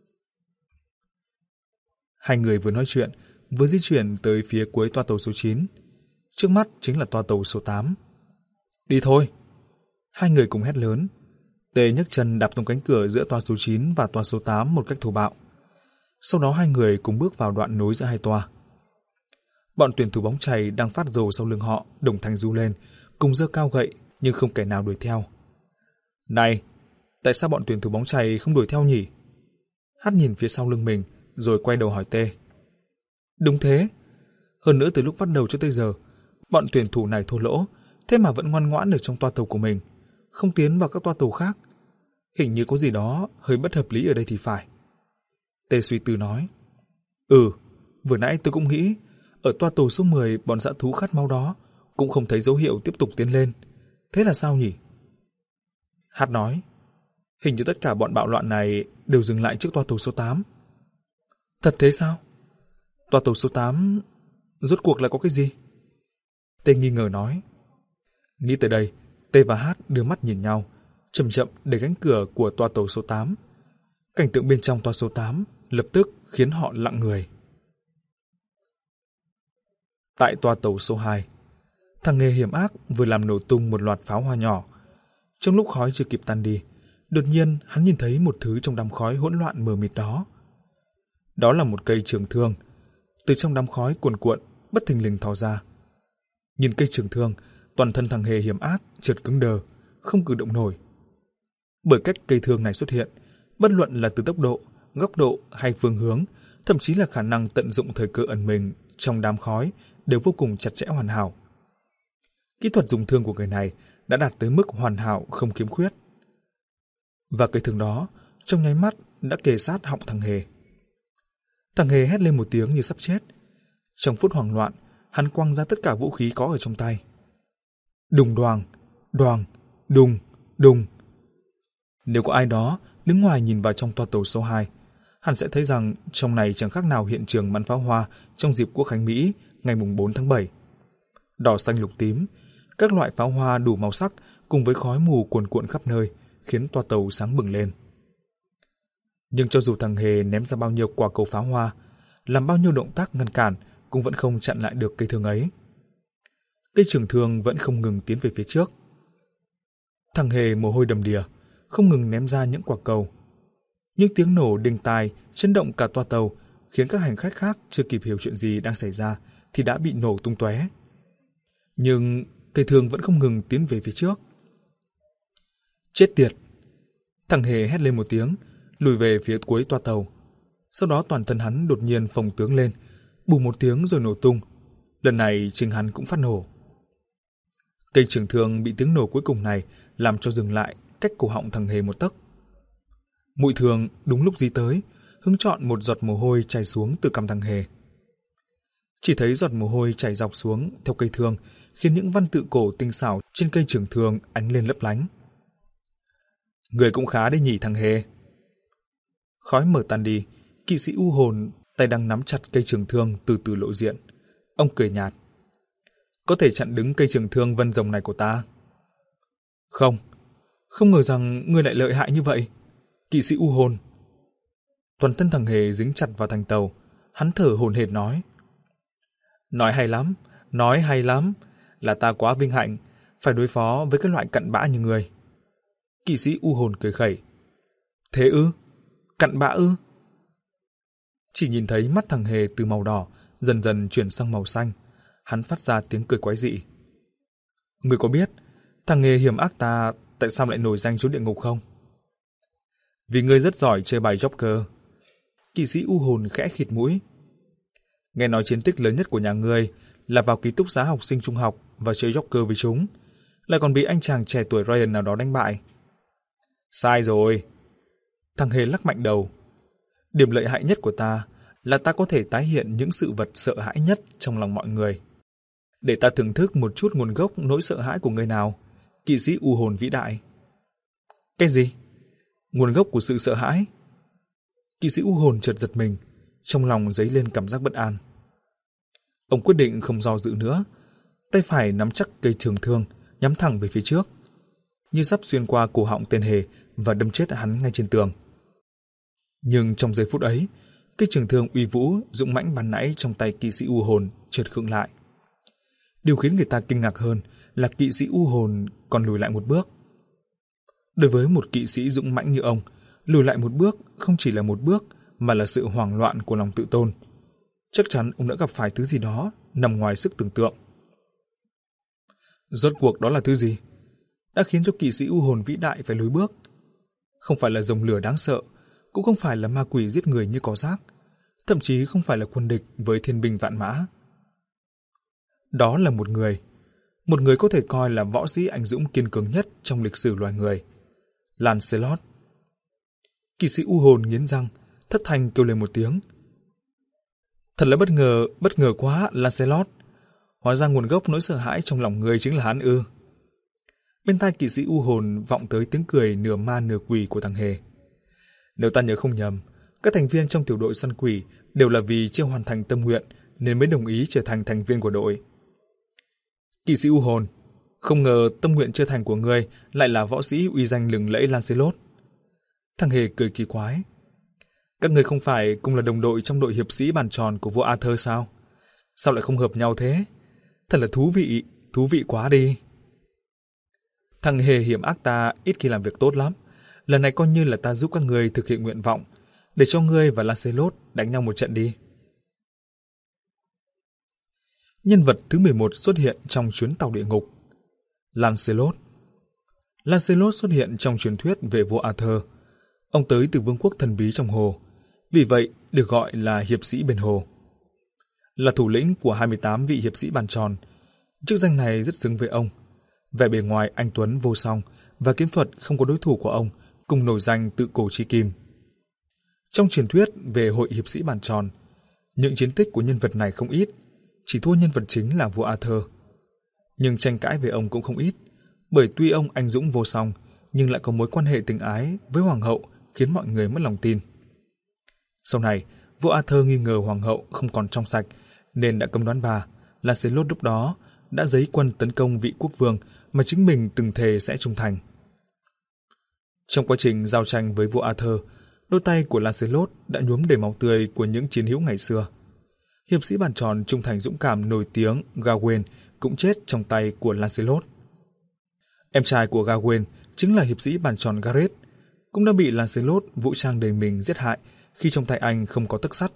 Hai người vừa nói chuyện, vừa di chuyển tới phía cuối toa tàu số chín. Trước mắt chính là toa tàu số tám. Đi thôi! Hai người cùng hét lớn. Tê nhấc chân đạp tung cánh cửa giữa toa số chín và toa số tám một cách thô bạo. Sau đó hai người cùng bước vào đoạn nối giữa hai toa. Bọn tuyển thủ bóng chày đang phát rồ sau lưng họ đồng thanh ru lên, cùng giơ cao gậy nhưng không kẻ nào đuổi theo. Này, tại sao bọn tuyển thủ bóng chày không đuổi theo nhỉ? Hát nhìn phía sau lưng mình rồi quay đầu hỏi Tê. Đúng thế. Hơn nữa từ lúc bắt đầu cho tới giờ, bọn tuyển thủ này thua lỗ, thế mà vẫn ngoan ngoãn ở trong toa tàu của mình, không tiến vào các toa tàu khác. Hình như có gì đó hơi bất hợp lý ở đây thì phải. Tê suy tư nói. Ừ, vừa nãy tôi cũng nghĩ, ở toa tù số mười bọn dã thú khát máu đó cũng không thấy dấu hiệu tiếp tục tiến lên. Thế là sao nhỉ? Hát nói. Hình như tất cả bọn bạo loạn này đều dừng lại trước toa tù số tám. Thật thế sao? Toa tù số tám rốt cuộc là có cái gì? Tê nghi ngờ nói. Nghĩ tới đây, Tê và Hát đưa mắt nhìn nhau, chậm chậm đẩy cánh cửa của toa tàu số tám. Cảnh tượng bên trong toa số tám lập tức khiến họ lặng người. Tại toa tàu số hai, thằng nghề hiểm ác vừa làm nổ tung một loạt pháo hoa nhỏ. Trong lúc khói chưa kịp tan đi, đột nhiên hắn nhìn thấy một thứ trong đám khói hỗn loạn mờ mịt đó. Đó là một cây trường thương, từ trong đám khói cuồn cuộn bất thình lình thò ra. Nhìn cây trường thương, toàn thân thằng hề hiểm ác chợt cứng đờ, không cử động nổi. Bởi cách cây thương này xuất hiện, bất luận là từ tốc độ, góc độ hay phương hướng, thậm chí là khả năng tận dụng thời cơ ẩn mình trong đám khói đều vô cùng chặt chẽ hoàn hảo. Kỹ thuật dùng thương của người này đã đạt tới mức hoàn hảo không khiếm khuyết. Và cây thương đó trong nháy mắt đã kề sát họng thằng hề. Thằng hề hét lên một tiếng như sắp chết. Trong phút hoảng loạn, hắn quăng ra tất cả vũ khí có ở trong tay. Đùng đoàng, đoàng, đùng, đùng. Nếu có ai đó đứng ngoài nhìn vào trong toa tàu số hai, hắn sẽ thấy rằng trong này chẳng khác nào hiện trường bắn pháo hoa trong dịp Quốc khánh Mỹ ngày bốn tháng bảy. Đỏ xanh lục tím, các loại pháo hoa đủ màu sắc cùng với khói mù cuồn cuộn khắp nơi khiến toa tàu sáng bừng lên. Nhưng cho dù thằng hề ném ra bao nhiêu quả cầu pháo hoa, làm bao nhiêu động tác ngăn cản cũng vẫn không chặn lại được cây thương ấy. Cây trường thương vẫn không ngừng tiến về phía trước. Thằng hề mồ hôi đầm đìa, không ngừng ném ra những quả cầu. Những tiếng nổ đinh tai chấn động cả toa tàu, khiến các hành khách khác chưa kịp hiểu chuyện gì đang xảy ra thì đã bị nổ tung tóe. Nhưng cây thương vẫn không ngừng tiến về phía trước. Chết tiệt! Thằng hề hét lên một tiếng, lùi về phía cuối toa tàu. Sau đó toàn thân hắn đột nhiên phồng tướng lên, bù một tiếng rồi nổ tung. Lần này chính hắn cũng phát nổ. Cây trường thương bị tiếng nổ cuối cùng này làm cho dừng lại cách cổ họng thằng hề một tấc. Mũi thương đúng lúc dí tới, hứng chọn một giọt mồ hôi chảy xuống từ cằm thằng hề. Chỉ thấy giọt mồ hôi chảy dọc xuống theo cây thương, khiến những văn tự cổ tinh xảo trên cây trường thương ánh lên lấp lánh. Người cũng khá đấy nhỉ thằng hề. Khói mở tan đi, kỵ sĩ u hồn tay đang nắm chặt cây trường thương từ từ lộ diện. Ông cười nhạt. Có thể chặn đứng cây trường thương vân rồng này của ta? Không, không ngờ rằng ngươi lại lợi hại như vậy, kỵ sĩ u hồn. Toàn thân thằng hề dính chặt vào thành tàu, hắn thở hổn hển nói. Nói hay lắm, nói hay lắm, là ta quá vinh hạnh, phải đối phó với cái loại cặn bã như ngươi. Kỵ sĩ u hồn cười khẩy. Thế ư? Cặn bã ư? Chỉ nhìn thấy mắt thằng hề từ màu đỏ dần dần chuyển sang màu xanh, hắn phát ra tiếng cười quái dị. Ngươi có biết thằng hề hiểm ác ta tại sao lại nổi danh trốn địa ngục không? Vì ngươi rất giỏi chơi bài Joker. Kỵ sĩ u hồn khẽ khịt mũi. Nghe nói chiến tích lớn nhất của nhà ngươi là vào ký túc xá học sinh trung học và chơi Joker với chúng, lại còn bị anh chàng trẻ tuổi Ryan nào đó đánh bại. Sai rồi. Thằng hề lắc mạnh đầu. Điểm lợi hại nhất của ta là ta có thể tái hiện những sự vật sợ hãi nhất trong lòng mọi người. Để ta thưởng thức một chút nguồn gốc nỗi sợ hãi của người nào, kỵ sĩ u hồn vĩ đại. Cái gì? Nguồn gốc của sự sợ hãi? Kỵ sĩ u hồn chợt giật mình, trong lòng dấy lên cảm giác bất an. Ông quyết định không do dự nữa, tay phải nắm chắc cây trường thương, nhắm thẳng về phía trước, như sắp xuyên qua cổ họng tên hề và đâm chết hắn ngay trên tường. Nhưng trong giây phút ấy, cây trường thương uy vũ dũng mãnh ban nãy trong tay kỵ sĩ u hồn chợt khựng lại. Điều khiến người ta kinh ngạc hơn là kỵ sĩ u hồn còn lùi lại một bước. Đối với một kỵ sĩ dũng mãnh như ông, lùi lại một bước không chỉ là một bước mà là sự hoảng loạn của lòng tự tôn. Chắc chắn ông đã gặp phải thứ gì đó nằm ngoài sức tưởng tượng. Rốt cuộc đó là thứ gì đã khiến cho kỵ sĩ u hồn vĩ đại phải lùi bước? Không phải là rồng lửa đáng sợ, cũng không phải là ma quỷ giết người như cỏ rác, thậm chí không phải là quân địch với thiên binh vạn mã. Đó là một người, một người có thể coi là võ sĩ anh dũng kiên cường nhất trong lịch sử loài người, Lancelot, Kỵ sĩ u hồn nghiến răng, thất thanh kêu lên một tiếng. Thật là bất ngờ, bất ngờ quá, Lancelot. Hóa ra nguồn gốc nỗi sợ hãi trong lòng người chính là hắn ư. Bên tai kỵ sĩ u hồn vọng tới tiếng cười nửa ma nửa quỷ của thằng Hề. Nếu ta nhớ không nhầm, các thành viên trong tiểu đội săn quỷ đều là vì chưa hoàn thành tâm nguyện nên mới đồng ý trở thành thành viên của đội. Kỵ sĩ u hồn, không ngờ tâm nguyện chưa thành của ngươi lại là võ sĩ uy danh lừng lẫy Lancelot. Thằng Hề cười kỳ quái. Các ngươi không phải cùng là đồng đội trong đội hiệp sĩ bàn tròn của vua Arthur sao? Sao lại không hợp nhau thế? Thật là thú vị, thú vị quá đi. Thằng Hề hiểm ác ta ít khi làm việc tốt lắm. Lần này coi như là ta giúp các ngươi thực hiện nguyện vọng, để cho ngươi và Lancelot đánh nhau một trận đi. Nhân vật thứ mười một xuất hiện trong chuyến tàu địa ngục. Lancelot. Lancelot xuất hiện trong truyền thuyết về vua Arthur. Ông tới từ vương quốc thần bí trong hồ, vì vậy được gọi là hiệp sĩ bên hồ. Là thủ lĩnh của hai mươi tám vị hiệp sĩ bàn tròn, chức danh này rất xứng với ông. Vẻ bề ngoài anh tuấn vô song và kiếm thuật không có đối thủ của ông, cùng nổi danh tự cổ chi kim. Trong truyền thuyết về hội hiệp sĩ bàn tròn, những chiến tích của nhân vật này không ít, chỉ thua nhân vật chính là vua Arthur. Nhưng tranh cãi về ông cũng không ít, bởi tuy ông anh dũng vô song, nhưng lại có mối quan hệ tình ái với hoàng hậu khiến mọi người mất lòng tin. Sau này, vua Arthur nghi ngờ hoàng hậu không còn trong sạch nên đã cấm đoán bà. Lancelot lúc đó đã giấy quân tấn công vị quốc vương mà chính mình từng thề sẽ trung thành. Trong quá trình giao tranh với vua Arthur, đôi tay của Lancelot đã nhuốm đầy máu tươi của những chiến hữu ngày xưa. Hiệp sĩ bàn tròn trung thành dũng cảm nổi tiếng Gawain cũng chết trong tay của Lancelot. Em trai của Gawain chính là hiệp sĩ bàn tròn Gareth, cũng đã bị Lancelot vũ trang đầy mình giết hại khi trong tay anh không có tấc sắt.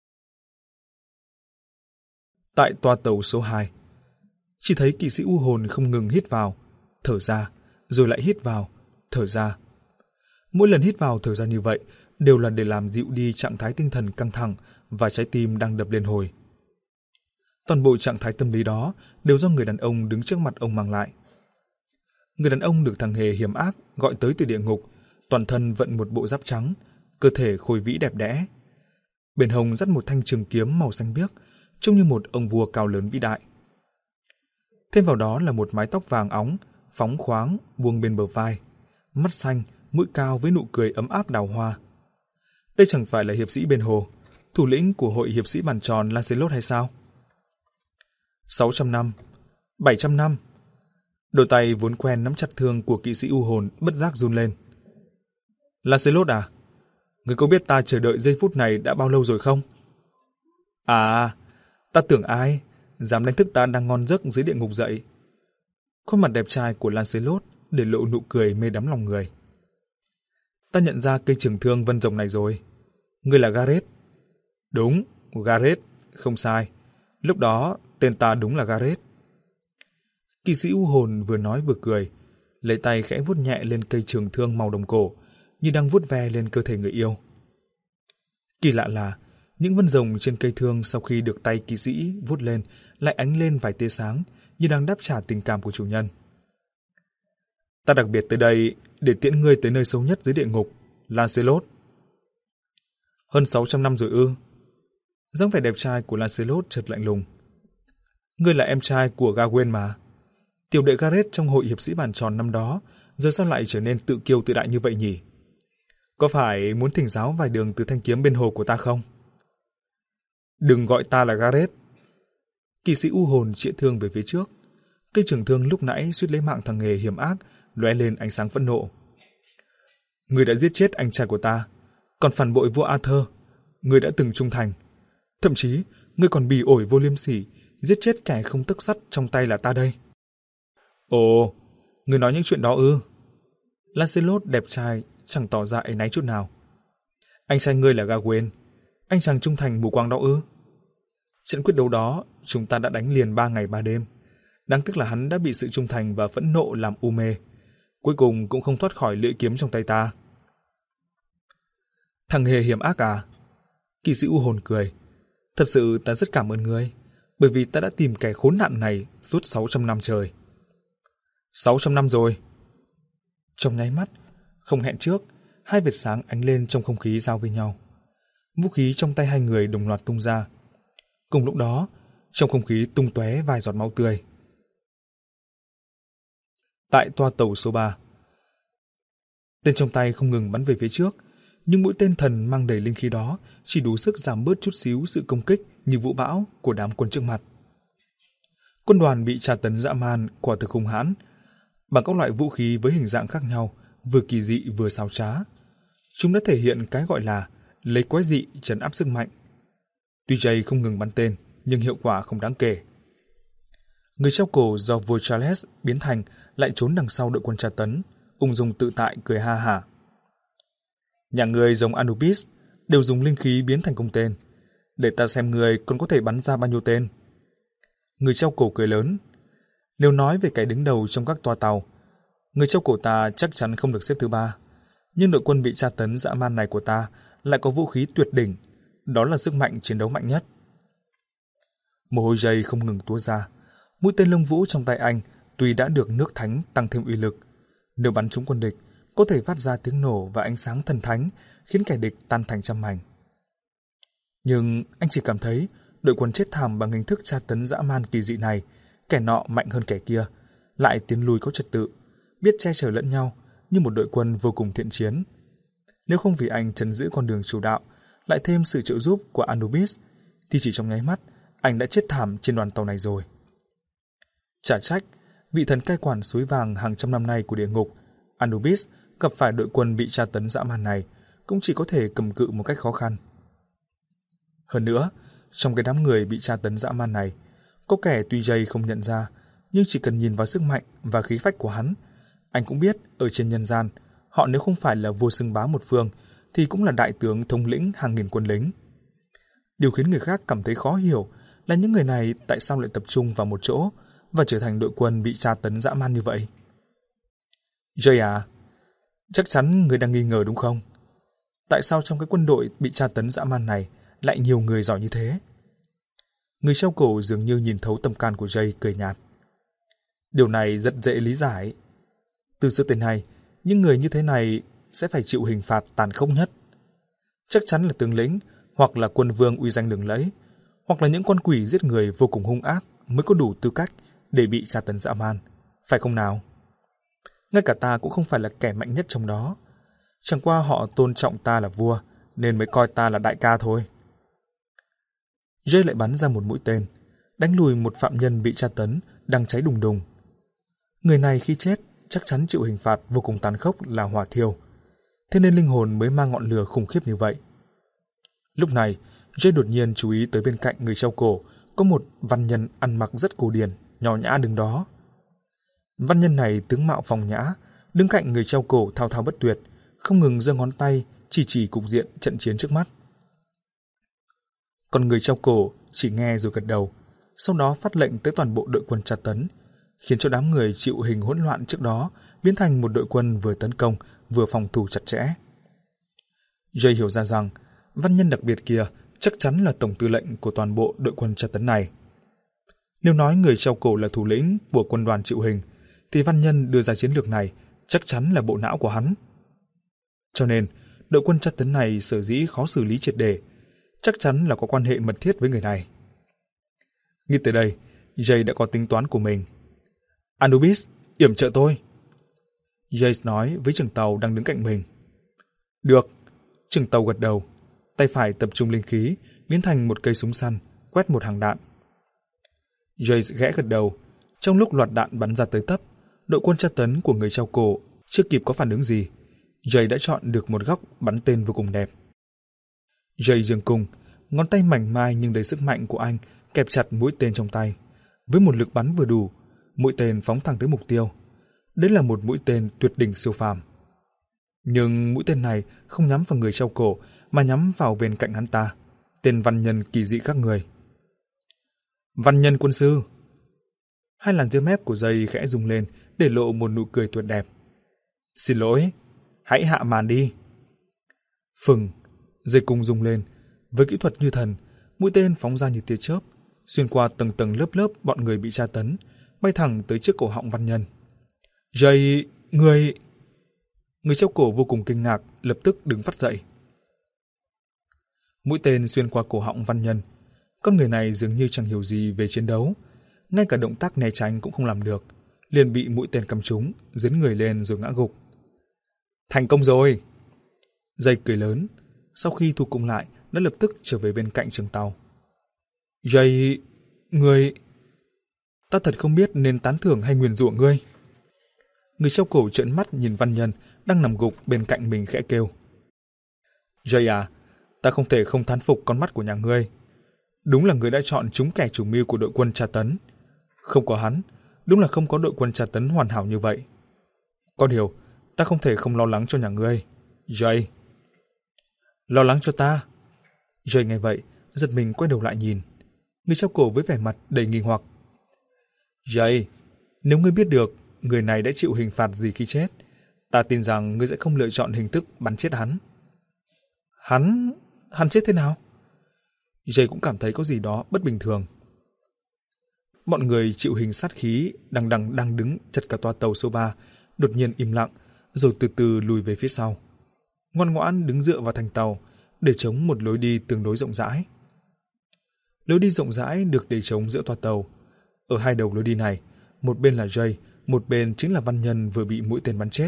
Tại toa tàu số hai, chỉ thấy kỵ sĩ u hồn không ngừng hít vào, thở ra, rồi lại hít vào, thở ra. Mỗi lần hít vào thở ra như vậy đều là để làm dịu đi trạng thái tinh thần căng thẳng và trái tim đang đập liên hồi. Toàn bộ trạng thái tâm lý đó đều do người đàn ông đứng trước mặt ông mang lại. Người đàn ông được thằng Hề hiểm ác gọi tới từ địa ngục, toàn thân vận một bộ giáp trắng, cơ thể khôi vĩ đẹp đẽ. Bên hông dắt một thanh trường kiếm màu xanh biếc, trông như một ông vua cao lớn vĩ đại. Thêm vào đó là một mái tóc vàng óng, phóng khoáng buông bên bờ vai, mắt xanh, mũi cao với nụ cười ấm áp đào hoa. Đây chẳng phải là hiệp sĩ bên hồ, thủ lĩnh của hội hiệp sĩ bàn tròn Lancelot hay sao? sáu trăm năm, bảy trăm năm. Đôi tay vốn quen nắm chặt thương của kỵ sĩ u hồn bất giác run lên. Lancelot à? Ngươi có biết ta chờ đợi giây phút này đã bao lâu rồi không? À, ta tưởng ai dám đánh thức ta đang ngon giấc dưới địa ngục dậy. Khuôn mặt đẹp trai của Lancelot để lộ nụ cười mê đắm lòng người. Ta nhận ra cây trường thương vân rồng này rồi. Ngươi là Gareth. Đúng, Gareth, không sai. Lúc đó tên ta đúng là Gareth. Kỵ sĩ u hồn vừa nói vừa cười, lấy tay khẽ vuốt nhẹ lên cây trường thương màu đồng cổ, như đang vuốt ve lên cơ thể người yêu. Kỳ lạ là những vân rồng trên cây thương sau khi được tay kỵ sĩ vuốt lên lại ánh lên vài tia sáng, như đang đáp trả tình cảm của chủ nhân. Ta đặc biệt tới đây để tiễn ngươi tới nơi sâu nhất dưới địa ngục, Lancelot. Hơn sáu trăm năm rồi ư? Dáng vẻ đẹp trai của Lancelot chợt lạnh lùng. Ngươi là em trai của Gawain mà. Tiểu đệ Gareth trong hội hiệp sĩ bàn tròn năm đó, giờ sao lại trở nên tự kiêu tự đại như vậy nhỉ? Có phải muốn thỉnh giáo vài đường từ thanh kiếm bên hồ của ta không? Đừng gọi ta là Gareth. Kỵ sĩ u hồn chĩa thương về phía trước. Cây trường thương lúc nãy suýt lấy mạng thằng Hề hiểm ác lóe lên ánh sáng phẫn nộ. Ngươi đã giết chết anh trai của ta, còn phản bội vua Arthur. Ngươi đã từng trung thành. Thậm chí, ngươi còn bỉ ổi vô liêm sỉ, giết chết kẻ không tấc sắt trong tay là ta đây. Ồ, ngươi nói những chuyện đó ư? Lancelot đẹp trai chẳng tỏ ra áy náy chút nào. Anh trai ngươi là Gawain, anh chàng trung thành mù quáng đó ư? Trận quyết đấu đó chúng ta đã đánh liền ba ngày ba đêm. Đáng tiếc là hắn đã bị sự trung thành và phẫn nộ làm u mê, cuối cùng cũng không thoát khỏi lưỡi kiếm trong tay ta. Thằng Hề hiểm ác à? Kỵ sĩ u hồn cười. Thật sự ta rất cảm ơn ngươi, bởi vì ta đã tìm kẻ khốn nạn này suốt sáu trăm năm trời. sáu trăm năm rồi. Trong nháy mắt, không hẹn trước, hai vệt sáng ánh lên trong không khí giao với nhau. Vũ khí trong tay hai người đồng loạt tung ra. Cùng lúc đó, trong không khí tung tóe vài giọt máu tươi. Tại toa tàu số ba, tên trong tay không ngừng bắn về phía trước, nhưng mũi tên thần mang đầy linh khí đó chỉ đủ sức giảm bớt chút xíu sự công kích như vũ bão của đám quân trước mặt. Quân đoàn bị tra tấn dã man quả thực hung hãn, bằng các loại vũ khí với hình dạng khác nhau, vừa kỳ dị vừa xảo trá. Chúng đã thể hiện cái gọi là lấy quái dị trấn áp sức mạnh. Tuy Jay không ngừng bắn tên, nhưng hiệu quả không đáng kể. Người treo cổ do vua Charles biến thành lại trốn đằng sau đội quân tra tấn, ung dung tự tại cười ha hả. Nhà người giống Anubis đều dùng linh khí biến thành cung tên, để ta xem người còn có thể bắn ra bao nhiêu tên. Người treo cổ cười lớn. Nếu nói về cái đứng đầu trong các toa tàu, người treo cổ ta chắc chắn không được xếp thứ ba, nhưng đội quân bị tra tấn dã man này của ta lại có vũ khí tuyệt đỉnh, đó là sức mạnh chiến đấu mạnh nhất. Mồ hôi Jay không ngừng túa ra. Mũi tên lông vũ trong tay anh tuy đã được nước thánh tăng thêm uy lực, nếu bắn trúng quân địch có thể phát ra tiếng nổ và ánh sáng thần thánh, khiến kẻ địch tan thành trăm mảnh. Nhưng anh chỉ cảm thấy đội quân chết thảm bằng hình thức tra tấn dã man kỳ dị này, kẻ nọ mạnh hơn kẻ kia, lại tiến lùi có trật tự, biết che chở lẫn nhau như một đội quân vô cùng thiện chiến. Nếu không vì anh trấn giữ con đường chủ đạo, lại thêm sự trợ giúp của Anubis, thì chỉ trong nháy mắt anh đã chết thảm trên đoàn tàu này rồi. Chả trách vị thần cai quản suối vàng hàng trăm năm nay của địa ngục, Anubis, gặp phải đội quân bị tra tấn dã man này cũng chỉ có thể cầm cự một cách khó khăn. Hơn nữa, trong cái đám người bị tra tấn dã man này, có kẻ tuy Jay không nhận ra, nhưng chỉ cần nhìn vào sức mạnh và khí phách của hắn, anh cũng biết ở trên nhân gian, họ nếu không phải là vua xưng bá một phương, thì cũng là đại tướng thống lĩnh hàng nghìn quân lính. Điều khiến người khác cảm thấy khó hiểu là những người này tại sao lại tập trung vào một chỗ và trở thành đội quân bị tra tấn dã man như vậy. Jay à, chắc chắn người đang nghi ngờ đúng không? Tại sao trong cái quân đội bị tra tấn dã man này lại nhiều người giỏi như thế? Người treo cổ dường như nhìn thấu tâm can của Jay, cười nhạt. Điều này rất dễ lý giải. Từ xưa tới nay, những người như thế này sẽ phải chịu hình phạt tàn khốc nhất. Chắc chắn là tướng lĩnh, hoặc là quân vương uy danh lừng lẫy, hoặc là những con quỷ giết người vô cùng hung ác mới có đủ tư cách để bị tra tấn dã man, phải không nào? Ngay cả ta cũng không phải là kẻ mạnh nhất trong đó. Chẳng qua họ tôn trọng ta là vua, nên mới coi ta là đại ca thôi. Jay lại bắn ra một mũi tên, đánh lùi một phạm nhân bị tra tấn đang cháy đùng đùng. Người này khi chết chắc chắn chịu hình phạt vô cùng tàn khốc là hỏa thiêu, thế nên linh hồn mới mang ngọn lửa khủng khiếp như vậy. Lúc này, Jay đột nhiên chú ý tới bên cạnh người treo cổ có một văn nhân ăn mặc rất cổ điển, nho nhã đứng đó. Văn nhân này tướng mạo phong nhã, đứng cạnh người treo cổ thao thao bất tuyệt, không ngừng giơ ngón tay chỉ chỉ cục diện trận chiến trước mắt. Còn người treo cổ chỉ nghe rồi gật đầu, sau đó phát lệnh tới toàn bộ đội quân tra tấn, khiến cho đám người chịu hình hỗn loạn trước đó biến thành một đội quân vừa tấn công vừa phòng thủ chặt chẽ. Jay hiểu ra rằng văn nhân đặc biệt kia chắc chắn là tổng tư lệnh của toàn bộ đội quân tra tấn này. Nếu nói người treo cổ là thủ lĩnh của quân đoàn chịu hình, thì văn nhân đưa ra chiến lược này chắc chắn là bộ não của hắn. Cho nên, đội quân tra tấn này sở dĩ khó xử lý triệt để, chắc chắn là có quan hệ mật thiết với người này. Nghĩ tới đây, Jay đã có tính toán của mình. Anubis, yểm trợ tôi. Jay nói với trưởng tàu đang đứng cạnh mình. Được, trưởng tàu gật đầu, tay phải tập trung linh khí, biến thành một cây súng săn, quét một hàng đạn. Jay khẽ gật đầu, trong lúc loạt đạn bắn ra tới tấp, đội quân tra tấn của người treo cổ chưa kịp có phản ứng gì, Jay đã chọn được một góc bắn tên vô cùng đẹp. Jay giương cung, ngón tay mảnh mai nhưng đầy sức mạnh của anh kẹp chặt mũi tên trong tay. Với một lực bắn vừa đủ, mũi tên phóng thẳng tới mục tiêu. Đấy là một mũi tên tuyệt đỉnh siêu phàm. Nhưng mũi tên này không nhắm vào người treo cổ mà nhắm vào bên cạnh hắn ta, tên văn nhân kỳ dị khác người. Văn nhân quân sư. Hai làn ria mép của Jay khẽ rung lên để lộ một nụ cười tuyệt đẹp. Xin lỗi, hãy hạ màn đi. Phừng, dây cung rung lên, với kỹ thuật như thần, mũi tên phóng ra như tia chớp, xuyên qua tầng tầng lớp lớp bọn người bị tra tấn, bay thẳng tới trước cổ họng văn nhân. Jay, người... Người treo cổ vô cùng kinh ngạc, lập tức đứng phắt dậy. Mũi tên xuyên qua cổ họng văn nhân. Con người này dường như chẳng hiểu gì về chiến đấu, ngay cả động tác né tránh cũng không làm được, liền bị mũi tên cắm trúng, dướn người lên rồi ngã gục. Thành công rồi! Dây cười lớn, sau khi thu cung lại đã lập tức trở về bên cạnh trường tàu. Dây, người... Ta thật không biết nên tán thưởng hay nguyền rủa ngươi. Người treo cổ trợn mắt nhìn văn nhân đang nằm gục bên cạnh mình khẽ kêu. Dây à, ta không thể không thán phục con mắt của nhà ngươi. Đúng là ngươi đã chọn trúng kẻ chủ mưu của đội quân tra tấn. Không có hắn, đúng là không có đội quân tra tấn hoàn hảo như vậy. Có điều, ta không thể không lo lắng cho nhà ngươi. Jay. Lo lắng cho ta? Jay nghe vậy, giật mình quay đầu lại nhìn. Người treo cổ với vẻ mặt đầy nghi hoặc. Jay, nếu ngươi biết được người này đã chịu hình phạt gì khi chết, ta tin rằng ngươi sẽ không lựa chọn hình thức bắn chết hắn. Hắn... hắn chết thế nào? Jay cũng cảm thấy có gì đó bất bình thường. Bọn người chịu hình sát khí đằng đằng đang đứng chật cả toa tàu số ba, đột nhiên im lặng, rồi từ từ lùi về phía sau. Ngoan ngoãn đứng dựa vào thành tàu, để chống một lối đi tương đối rộng rãi. Lối đi rộng rãi được để chống giữa toa tàu. Ở hai đầu lối đi này, một bên là Jay, một bên chính là văn nhân vừa bị mũi tên bắn chết.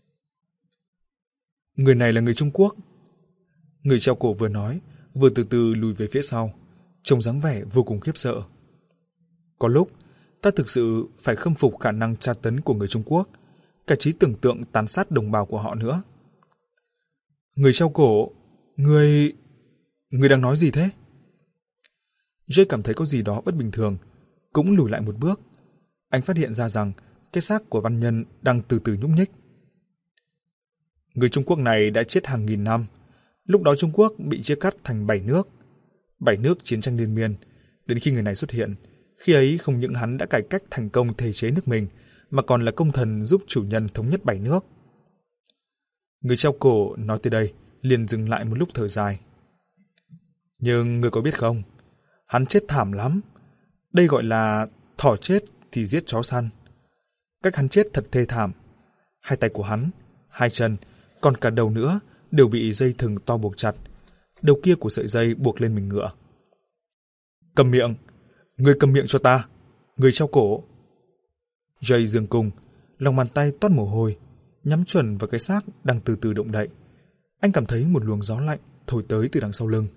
Người này là người Trung Quốc. Người treo cổ vừa nói, vừa từ từ lùi về phía sau, trông dáng vẻ vô cùng khiếp sợ. Có lúc, ta thực sự phải khâm phục khả năng tra tấn của người Trung Quốc, cả trí tưởng tượng tàn sát đồng bào của họ nữa. Người treo cổ, người... người đang nói gì thế? Jay cảm thấy có gì đó bất bình thường, cũng lùi lại một bước. Anh phát hiện ra rằng cái xác của văn nhân đang từ từ nhúc nhích. Người Trung Quốc này đã chết hàng nghìn năm. Lúc đó Trung Quốc bị chia cắt thành bảy nước. Bảy nước chiến tranh liên miên. Đến khi người này xuất hiện, khi ấy không những hắn đã cải cách thành công thể chế nước mình, mà còn là công thần giúp chủ nhân thống nhất bảy nước. Người treo cổ nói tới đây, liền dừng lại một lúc thở dài. Nhưng người có biết không, hắn chết thảm lắm. Đây gọi là thỏ chết thì giết chó săn. Cách hắn chết thật thê thảm. Hai tay của hắn, hai chân, còn cả đầu nữa đều bị dây thừng to buộc chặt. Đầu kia của sợi dây buộc lên mình ngựa. Cầm miệng! Người cầm miệng cho ta! Người treo cổ! Jay giương cung, lòng bàn tay toát mồ hôi, nhắm chuẩn vào cái xác đang từ từ động đậy. Anh cảm thấy một luồng gió lạnh thổi tới từ đằng sau lưng.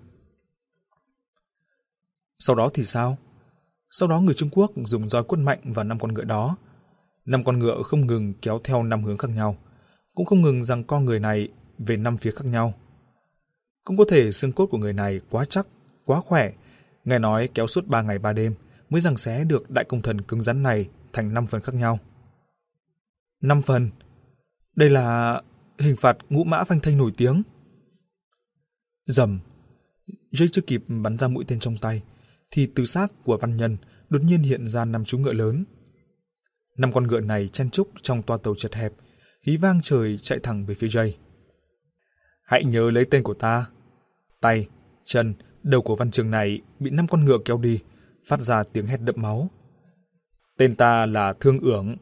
Sau đó thì sao? Sau đó người Trung Quốc dùng roi quất mạnh vào năm con ngựa đó. Năm con ngựa không ngừng kéo theo năm hướng khác nhau, cũng không ngừng giằng co người này về năm phía khác nhau. Cũng có thể xương cốt của người này quá chắc, quá khỏe, nghe nói kéo suốt ba ngày ba đêm mới giằng xé được đại công thần cứng rắn này thành năm phần khác nhau. Năm phần? Đây là hình phạt ngũ mã phanh thây nổi tiếng. Rầm. Jay chưa kịp bắn ra mũi tên trong tay, thì từ xác của văn nhân đột nhiên hiện ra năm chú ngựa lớn. Năm con ngựa này chen chúc trong toa tàu chật hẹp, hí vang trời chạy thẳng về phía Jay. Hãy nhớ lấy tên của ta. Tay, chân, đầu của văn trường này bị năm con ngựa kéo đi, phát ra tiếng hét đẫm máu. Tên ta là Thương Ưởng.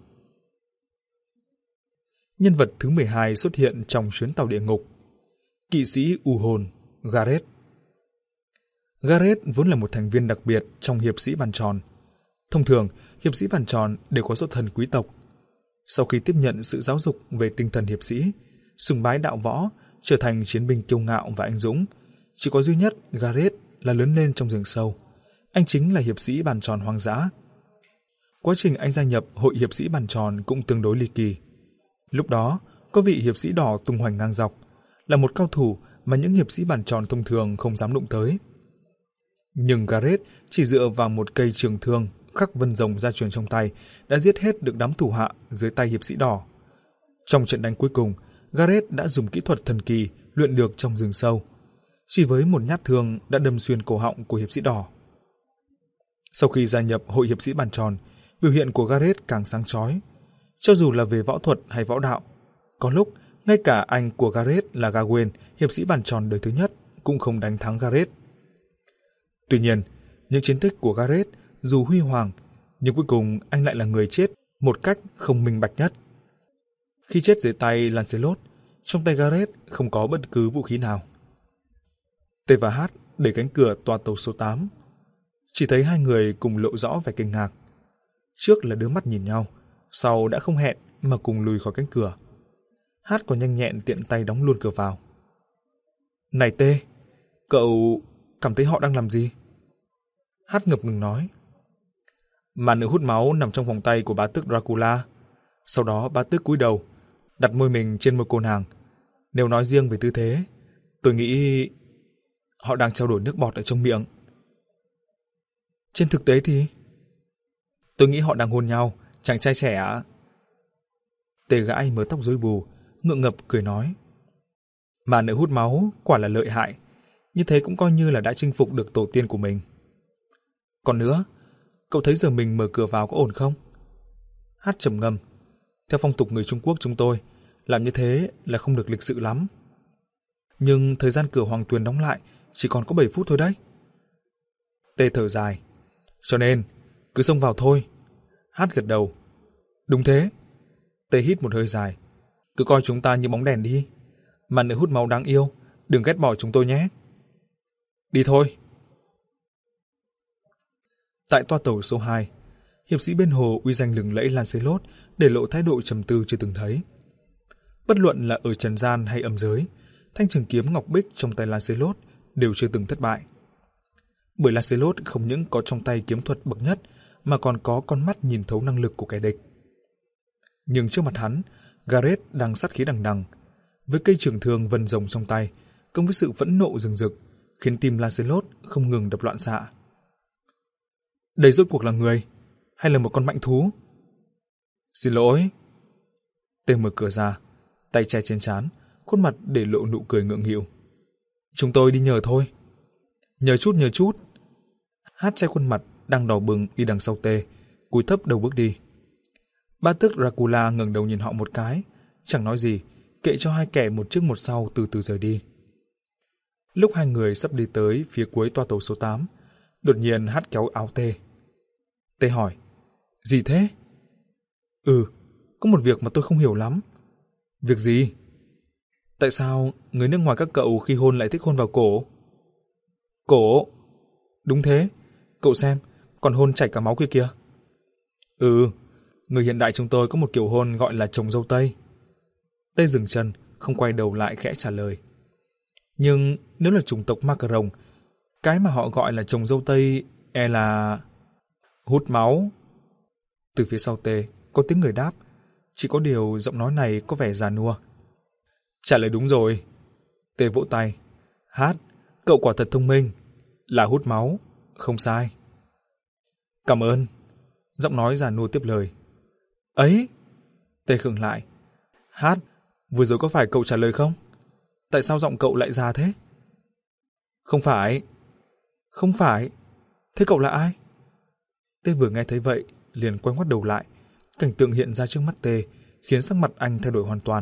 Nhân vật thứ mười hai xuất hiện trong chuyến tàu địa ngục. Kỵ sĩ u hồn, Gareth. Gareth vốn là một thành viên đặc biệt trong hiệp sĩ bàn tròn. Thông thường, hiệp sĩ bàn tròn đều có xuất thân quý tộc. Sau khi tiếp nhận sự giáo dục về tinh thần hiệp sĩ, sùng bái đạo võ, trở thành chiến binh kiêu ngạo và anh dũng, chỉ có duy nhất Gareth là lớn lên trong rừng sâu. Anh chính là hiệp sĩ bàn tròn hoang dã. Quá trình anh gia nhập hội hiệp sĩ bàn tròn cũng tương đối ly kỳ. Lúc đó, có vị hiệp sĩ đỏ tung hoành ngang dọc, là một cao thủ mà những hiệp sĩ bàn tròn thông thường không dám đụng tới. Nhưng Gareth chỉ dựa vào một cây trường thương khắc vân rồng gia truyền trong tay đã giết hết được đám thủ hạ dưới tay hiệp sĩ đỏ. Trong trận đánh cuối cùng, Gareth đã dùng kỹ thuật thần kỳ luyện được trong rừng sâu. Chỉ với một nhát thương đã đâm xuyên cổ họng của hiệp sĩ đỏ. Sau khi gia nhập hội hiệp sĩ bàn tròn, biểu hiện của Gareth càng sáng chói. Cho dù là về võ thuật hay võ đạo, có lúc ngay cả anh của Gareth là Gawain, hiệp sĩ bàn tròn đời thứ nhất, cũng không đánh thắng Gareth. Tuy nhiên, những chiến tích của Gareth dù huy hoàng, nhưng cuối cùng anh lại là người chết một cách không minh bạch nhất. Khi chết dưới tay Lancelot, trong tay Gareth không có bất cứ vũ khí nào. T và H đẩy cánh cửa toa tàu số tám. Chỉ thấy hai người cùng lộ rõ vẻ kinh ngạc. Trước là đưa mắt nhìn nhau, sau đã không hẹn mà cùng lùi khỏi cánh cửa. H còn nhanh nhẹn tiện tay đóng luôn cửa vào. Này T, cậu cảm thấy họ đang làm gì? H ngập ngừng nói. Mà nữ hút máu nằm trong vòng tay của bá tước Dracula. Sau đó bá tước cúi đầu, đặt môi mình trên môi cô nàng. Nếu nói riêng về tư thế, tôi nghĩ họ đang trao đổi nước bọt ở trong miệng. Trên thực tế thì tôi nghĩ họ đang hôn nhau, chàng trai trẻ ạ. Tề gãi mớ tóc rối bù, ngượng ngập cười nói. Mà nữ hút máu quả là lợi hại, như thế cũng coi như là đã chinh phục được tổ tiên của mình. Còn nữa, cậu thấy giờ mình mở cửa vào có ổn không? Hát trầm ngâm. Theo phong tục người Trung Quốc chúng tôi, làm như thế là không được lịch sự lắm. Nhưng thời gian cửa Hoàng Tuyền đóng lại chỉ còn có bảy phút thôi đấy. Tê thở dài. Cho nên, cứ xông vào thôi. Hát gật đầu. Đúng thế. Tê hít một hơi dài. Cứ coi chúng ta như bóng đèn đi. Mà nữ hút máu đáng yêu, đừng ghét bỏ chúng tôi nhé. Đi thôi. Tại toa tàu số hai, hiệp sĩ bên hồ uy danh lừng lẫy Lancelot để lộ thái độ trầm tư chưa từng thấy. Bất luận là ở trần gian hay âm giới, thanh trường kiếm ngọc bích trong tay Lancelot đều chưa từng thất bại. Bởi Lancelot không những có trong tay kiếm thuật bậc nhất mà còn có con mắt nhìn thấu năng lực của kẻ địch. Nhưng trước mặt hắn, Gareth đang sát khí đằng đằng, với cây trường thương vân rồng trong tay, cộng với sự phẫn nộ rừng rực, khiến tim Lancelot không ngừng đập loạn xạ. Đây rốt cuộc là người, hay là một con mạnh thú? Xin lỗi. Tê mở cửa ra, tay che trên trán, khuôn mặt để lộ nụ cười ngượng nghịu. Chúng tôi đi nhờ thôi. Nhờ chút nhờ chút. Hát che khuôn mặt đang đỏ bừng đi đằng sau Tê, cúi thấp đầu bước đi. Bá tước Dracula ngẩng đầu nhìn họ một cái, chẳng nói gì, kệ cho hai kẻ một trước một sau từ từ rời đi. Lúc hai người sắp đi tới phía cuối toa tàu số tám, đột nhiên Hát kéo áo Tê. Tê hỏi, gì thế? Ừ, có một việc mà tôi không hiểu lắm. Việc gì? Tại sao người nước ngoài các cậu khi hôn lại thích hôn vào cổ? Cổ? Đúng thế, cậu xem, còn hôn chảy cả máu kia kìa. Ừ, người hiện đại chúng tôi có một kiểu hôn gọi là trồng dâu tây. Tê dừng chân, không quay đầu lại khẽ trả lời. Nhưng nếu là chủng tộc Macaron, cái mà họ gọi là trồng dâu tây e là hút máu. Từ phía sau Tê có tiếng người đáp, chỉ có điều giọng nói này có vẻ già nua. Trả lời đúng rồi. Tê vỗ tay. Hát, cậu quả thật thông minh, là hút máu, không sai. Cảm ơn. Giọng nói già nua tiếp lời. Ấy. Tê khựng lại. Hát, vừa rồi có phải cậu trả lời không? Tại sao giọng cậu lại già thế? Không phải. Không phải. Thế cậu là ai? Tê vừa nghe thấy vậy, liền quay ngoắt đầu lại. Cảnh tượng hiện ra trước mắt Tê khiến sắc mặt anh thay đổi hoàn toàn.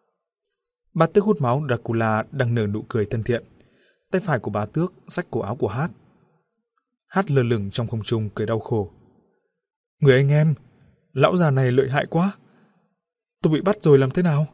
Bá tước hút máu Dracula đang nở nụ cười thân thiện. Tay phải của bá tước xách cổ áo của Hát. Hát lơ lửng trong không trung cười đau khổ. Người anh em, lão già này lợi hại quá. Tôi bị bắt rồi làm thế nào?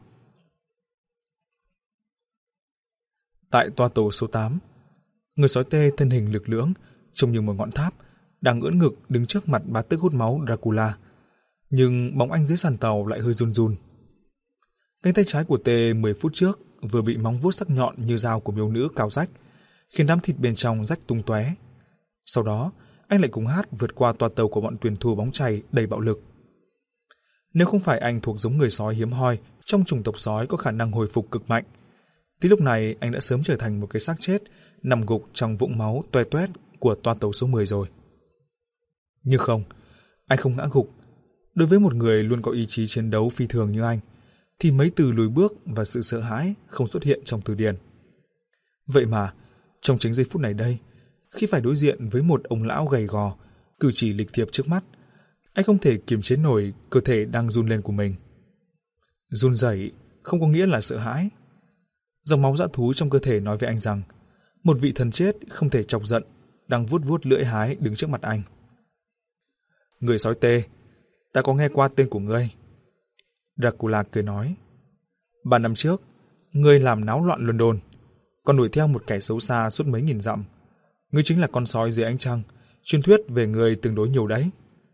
Tại toa tàu số tám, người sói Tê thân hình lực lưỡng, trông như một ngọn tháp, đang ưỡn ngực đứng trước mặt bá tước hút máu Dracula. Nhưng bóng anh dưới sàn tàu lại hơi run run. Cánh tay trái của Tê mười phút trước vừa bị móng vuốt sắc nhọn như dao của miêu nữ cào rách, khiến đám thịt bên trong rách tung tóe. Sau đó, anh lại cùng Hát vượt qua toa tàu của bọn tuyển thủ bóng chày đầy bạo lực. Nếu không phải anh thuộc giống người sói hiếm hoi trong chủng tộc sói có khả năng hồi phục cực mạnh, thì lúc này anh đã sớm trở thành một cái xác chết nằm gục trong vũng máu toe toét của toa tàu số mười rồi. Nhưng không, anh không ngã gục. Đối với một người luôn có ý chí chiến đấu phi thường như anh, thì mấy từ lùi bước và sự sợ hãi không xuất hiện trong từ điển. Vậy mà, trong chính giây phút này đây, khi phải đối diện với một ông lão gầy gò, cử chỉ lịch thiệp trước mắt, anh không thể kiềm chế nổi cơ thể đang run lên của mình. Run rẩy không có nghĩa là sợ hãi. Dòng máu dã thú trong cơ thể nói với anh rằng, một vị thần chết không thể chọc giận, đang vuốt vuốt lưỡi hái đứng trước mặt anh. Người sói Tê, ta có nghe qua tên của ngươi. Dracula cười nói. Ba năm trước, ngươi làm náo loạn London, còn đuổi theo một kẻ xấu xa suốt mấy nghìn dặm. Ngươi chính là con sói dưới ánh trăng, truyền thuyết về ngươi tương đối nhiều đấy.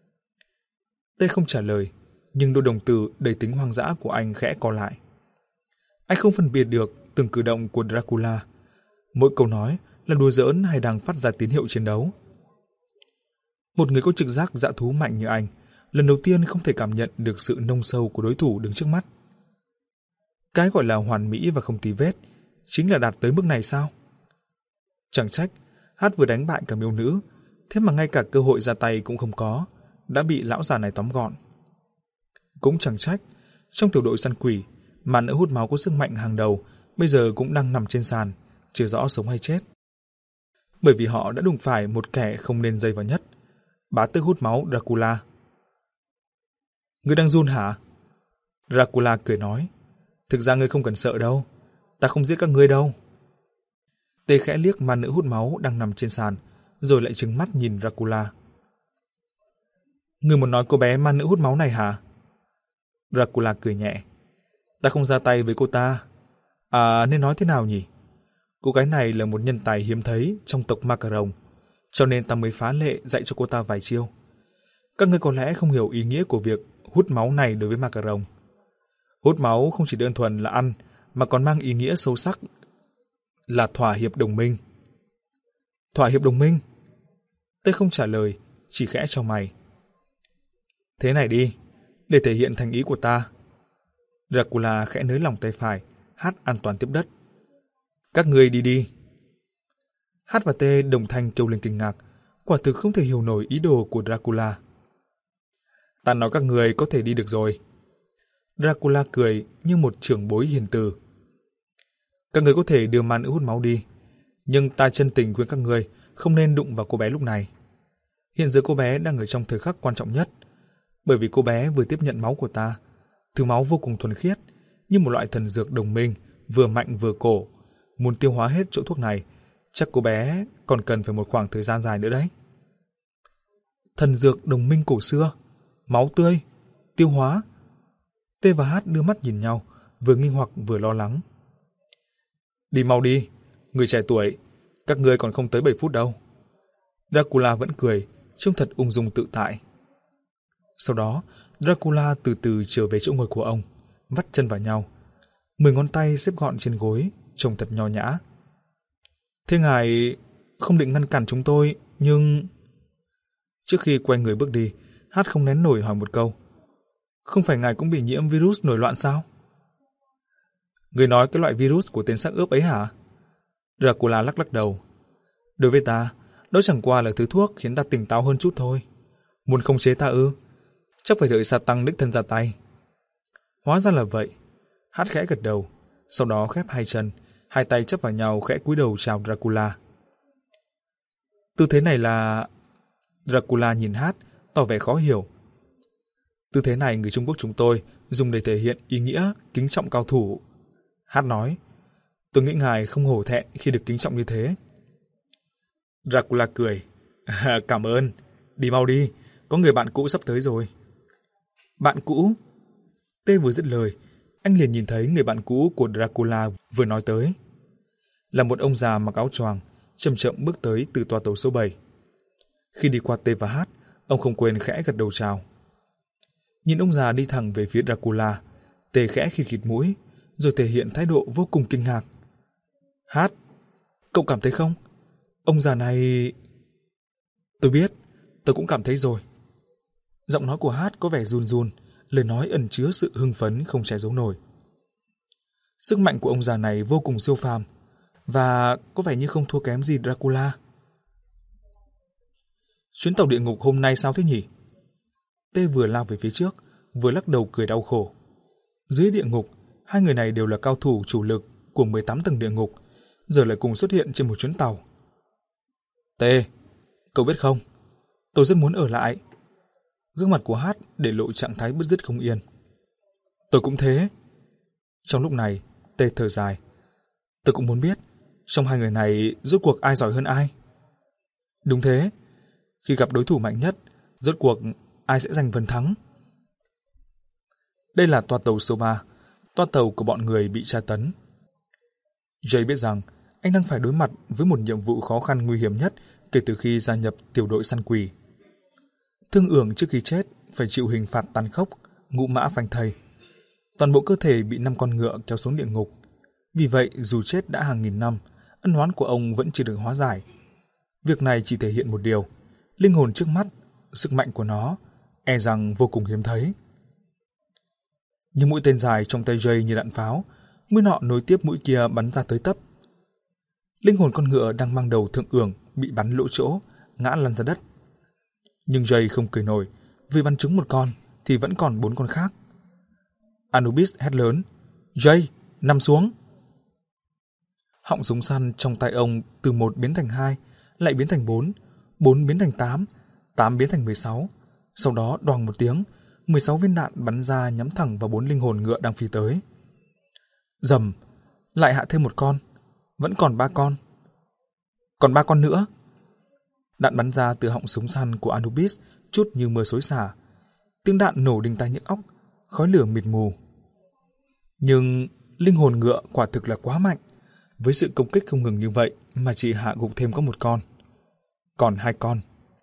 Tê không trả lời, nhưng đôi đồng tử đầy tính hoang dã của anh khẽ co lại. Anh không phân biệt được từng cử động của Dracula. Mỗi câu nói là đùa giỡn hay đang phát ra tín hiệu chiến đấu. Một người có trực giác dã thú mạnh như anh, lần đầu tiên không thể cảm nhận được sự nông sâu của đối thủ đứng trước mắt. Cái gọi là hoàn mỹ và không tì vết chính là đạt tới mức này sao? Chẳng trách, Hát vừa đánh bại cả miêu nữ, thế mà ngay cả cơ hội ra tay cũng không có, đã bị lão già này tóm gọn. Cũng chẳng trách, trong tiểu đội săn quỷ, mà nữ hút máu có sức mạnh hàng đầu bây giờ cũng đang nằm trên sàn, chưa rõ sống hay chết. Bởi vì họ đã đụng phải một kẻ không nên dây vào nhất, bá tước hút máu Dracula. Ngươi đang run hả? Dracula cười nói. Thực ra ngươi không cần sợ đâu, ta không giết các ngươi đâu. Tê khẽ liếc ma nữ hút máu đang nằm trên sàn, rồi lại trừng mắt nhìn Dracula. Ngươi muốn nói cô bé ma nữ hút máu này hả? Dracula cười nhẹ. Ta không ra tay với cô ta. À, nên nói thế nào nhỉ? Cô gái này là một nhân tài hiếm thấy trong tộc Macaron, cho nên ta mới phá lệ dạy cho cô ta vài chiêu. Các ngươi có lẽ không hiểu ý nghĩa của việc hút máu này đối với Macaron. Hút máu không chỉ đơn thuần là ăn, mà còn mang ý nghĩa sâu sắc là thỏa hiệp đồng minh. Thỏa hiệp đồng minh? Tê không trả lời, chỉ khẽ chau mày. Thế này đi, để thể hiện thành ý của ta. Dracula khẽ nới lỏng tay phải, Hát an toàn tiếp đất. Các ngươi đi đi. Hát và Tê đồng thanh kêu lên kinh ngạc, quả thực không thể hiểu nổi ý đồ của Dracula. Ta nói các người có thể đi được rồi. Dracula cười như một trưởng bối hiền từ. Các người có thể đưa ma nữ hút máu đi, nhưng ta chân tình khuyên các người không nên đụng vào cô bé lúc này. Hiện giờ cô bé đang ở trong thời khắc quan trọng nhất, bởi vì cô bé vừa tiếp nhận máu của ta, thứ máu vô cùng thuần khiết, như một loại thần dược đồng minh, vừa mạnh vừa cổ. Muốn tiêu hóa hết chỗ thuốc này, chắc cô bé còn cần phải một khoảng thời gian dài nữa đấy. Thần dược đồng minh cổ xưa, máu tươi, tiêu hóa. Tê và Hát đưa mắt nhìn nhau, vừa nghi hoặc vừa lo lắng. Đi mau đi, người trẻ tuổi, các ngươi còn không tới bảy phút đâu. Dracula vẫn cười, trông thật ung dung tự tại. Sau đó, Dracula từ từ trở về chỗ ngồi của ông, vắt chân vào nhau. Mười ngón tay xếp gọn trên gối, trông thật nho nhã. Thế ngài không định ngăn cản chúng tôi, nhưng... Trước khi quay người bước đi, Hát không nén nổi hỏi một câu. Không phải ngài cũng bị nhiễm virus nổi loạn sao? Người nói cái loại virus của tên xác ướp ấy hả? Dracula lắc lắc đầu. Đối với ta, đó chẳng qua là thứ thuốc khiến ta tỉnh táo hơn chút thôi. Muốn khống chế ta ư? Chắc phải đợi Satan đích thân ra tay. Hóa ra là vậy. Hát khẽ gật đầu, sau đó khép hai chân, hai tay chấp vào nhau khẽ cúi đầu chào Dracula. Tư thế này là... Dracula nhìn Hát, tỏ vẻ khó hiểu. Tư thế này người Trung Quốc chúng tôi dùng để thể hiện ý nghĩa kính trọng cao thủ. Hát nói, tôi nghĩ ngài không hổ thẹn khi được kính trọng như thế. Dracula cười. À, cảm ơn, đi mau đi, có người bạn cũ sắp tới rồi. Bạn cũ? Tê vừa dứt lời, anh liền nhìn thấy người bạn cũ của Dracula vừa nói tới. Là một ông già mặc áo choàng, chậm chậm bước tới từ toa tàu số bảy. Khi đi qua Tê và Hát, ông không quên khẽ gật đầu chào. Nhìn ông già đi thẳng về phía Dracula, Tê khẽ khịt khịt mũi, rồi thể hiện thái độ vô cùng kinh ngạc. Hát, cậu cảm thấy không? Ông già này... Tôi biết, tôi cũng cảm thấy rồi. Giọng nói của Hát có vẻ run run, lời nói ẩn chứa sự hưng phấn không che giấu nổi. Sức mạnh của ông già này vô cùng siêu phàm, và có vẻ như không thua kém gì Dracula. Chuyến tàu địa ngục hôm nay sao thế nhỉ? Tê vừa lao về phía trước, vừa lắc đầu cười đau khổ. Dưới địa ngục, hai người này đều là cao thủ chủ lực của mười tám tầng địa ngục, giờ lại cùng xuất hiện trên một chuyến tàu. Tê, cậu biết không, tôi rất muốn ở lại. Gương mặt của Hát để lộ trạng thái bứt rứt không yên. Tôi cũng thế. Trong lúc này, Tê thở dài. Tôi cũng muốn biết, trong hai người này rốt cuộc ai giỏi hơn ai? Đúng thế, khi gặp đối thủ mạnh nhất, rốt cuộc ai sẽ giành phần thắng? Đây là toa tàu số ba, toa tàu của bọn người bị tra tấn. Jay biết rằng anh đang phải đối mặt với một nhiệm vụ khó khăn nguy hiểm nhất kể từ khi gia nhập tiểu đội săn quỷ. Thương Ưởng trước khi chết phải chịu hình phạt tàn khốc, ngũ mã phanh thây. Toàn bộ cơ thể bị năm con ngựa kéo xuống địa ngục. Vì vậy, dù chết đã hàng nghìn năm, ân oán của ông vẫn chưa được hóa giải. Việc này chỉ thể hiện một điều, linh hồn trước mắt, sức mạnh của nó, e rằng vô cùng hiếm thấy. Những mũi tên dài trong tay Jay như đạn pháo, mũi nọ nối tiếp mũi kia bắn ra tới tấp. Linh hồn con ngựa đang mang đầu Thương Ưởng bị bắn lỗ chỗ, ngã lăn ra đất. Nhưng Jay không cười nổi, vì bắn trúng một con thì vẫn còn bốn con khác. Anubis hét lớn, Jay, nằm xuống! Họng súng săn trong tay ông từ một biến thành hai, lại biến thành bốn, bốn biến thành tám, tám biến thành mười sáu. Sau đó đoàng một tiếng, mười sáu viên đạn bắn ra nhắm thẳng vào bốn linh hồn ngựa đang phi tới. Rầm, lại hạ thêm một con, vẫn còn ba con. Còn ba con nữa. Đạn bắn ra từ họng súng săn của Anubis chút như mưa xối xả. Tiếng đạn nổ đinh tai nhức óc, khói lửa mịt mù. Nhưng linh hồn ngựa quả thực là quá mạnh. Với sự công kích không ngừng như vậy mà chỉ hạ gục thêm có một con. Còn hai con.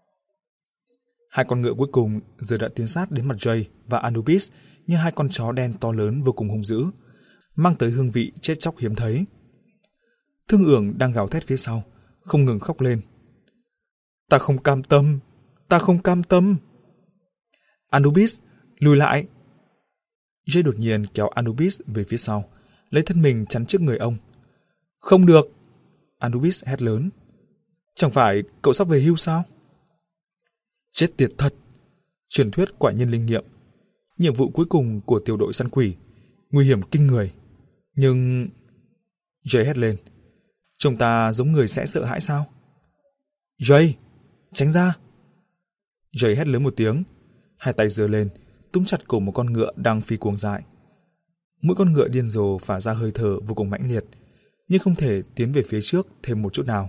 Hai con ngựa cuối cùng giờ đã tiến sát đến mặt Jay và Anubis như hai con chó đen to lớn vô cùng hung dữ, mang tới hương vị chết chóc hiếm thấy. Thương Ưởng đang gào thét phía sau, không ngừng khóc lên. Ta không cam tâm, ta không cam tâm. Anubis, lùi lại. Jay đột nhiên kéo Anubis về phía sau, lấy thân mình chắn trước người ông. Không được, Anubis hét lớn. Chẳng phải cậu sắp về hưu sao? Chết tiệt thật. Truyền thuyết quả nhân linh nghiệm. Nhiệm vụ cuối cùng của tiểu đội săn quỷ, nguy hiểm kinh người. Nhưng... Jay hét lên. Chúng ta giống người sẽ sợ hãi sao? Jay, tránh ra. Jay hét lớn một tiếng, hai tay giơ lên, túm chặt cổ một con ngựa đang phi cuồng dại. Mỗi con ngựa điên rồ phả ra hơi thở vô cùng mãnh liệt, nhưng không thể tiến về phía trước thêm một chút nào.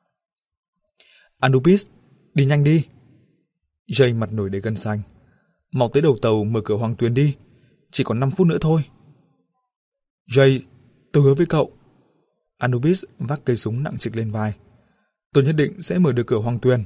Anubis, đi nhanh đi. Jay mặt nổi đầy gân xanh. Mau tới đầu tàu mở cửa hoang tuyến đi, chỉ còn năm phút nữa thôi. Jay, tôi hứa với cậu. Anubis vác cây súng nặng trịch lên vai. Tôi nhất định sẽ mở được cửa hoang tuyên.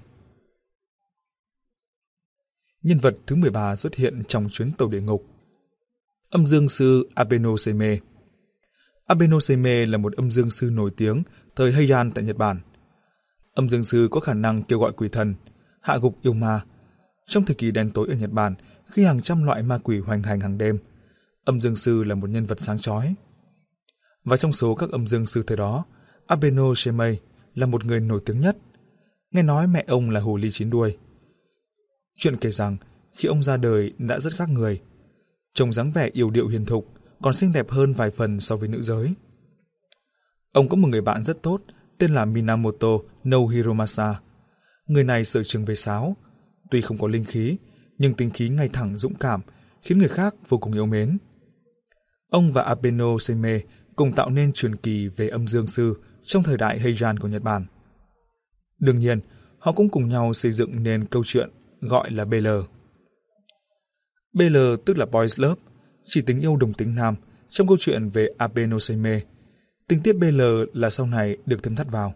Nhân vật thứ mười ba xuất hiện trong chuyến tàu địa ngục. Âm dương sư Abenoseme. Abenoseme là một âm dương sư nổi tiếng thời Heian tại Nhật Bản. Âm dương sư có khả năng kêu gọi quỷ thần, hạ gục yêu ma. Trong thời kỳ đen tối ở Nhật Bản, khi hàng trăm loại ma quỷ hoành hành hàng đêm, âm dương sư là một nhân vật sáng chói. Và trong số các âm dương sư thời đó, Abenoseme là một người nổi tiếng nhất. Nghe nói mẹ ông là hồ ly chín đuôi. Chuyện kể rằng khi ông ra đời đã rất khác người. Trông dáng vẻ yểu điệu hiền thục, còn xinh đẹp hơn vài phần so với nữ giới. Ông có một người bạn rất tốt tên là Minamoto no Hiromasa. Người này sở trường về sáo. Tuy không có linh khí, nhưng tính khí ngay thẳng dũng cảm, khiến người khác vô cùng yêu mến. Ông và Abenoseme cùng tạo nên truyền kỳ về âm dương sư trong thời đại Heian của Nhật Bản. Đương nhiên, họ cũng cùng nhau xây dựng nên câu chuyện gọi là bê lờ. bê lờ tức là Boys Love, chỉ tình yêu đồng tính nam trong câu chuyện về Abenoseme. Tình tiết bê lờ là sau này được thêm thắt vào.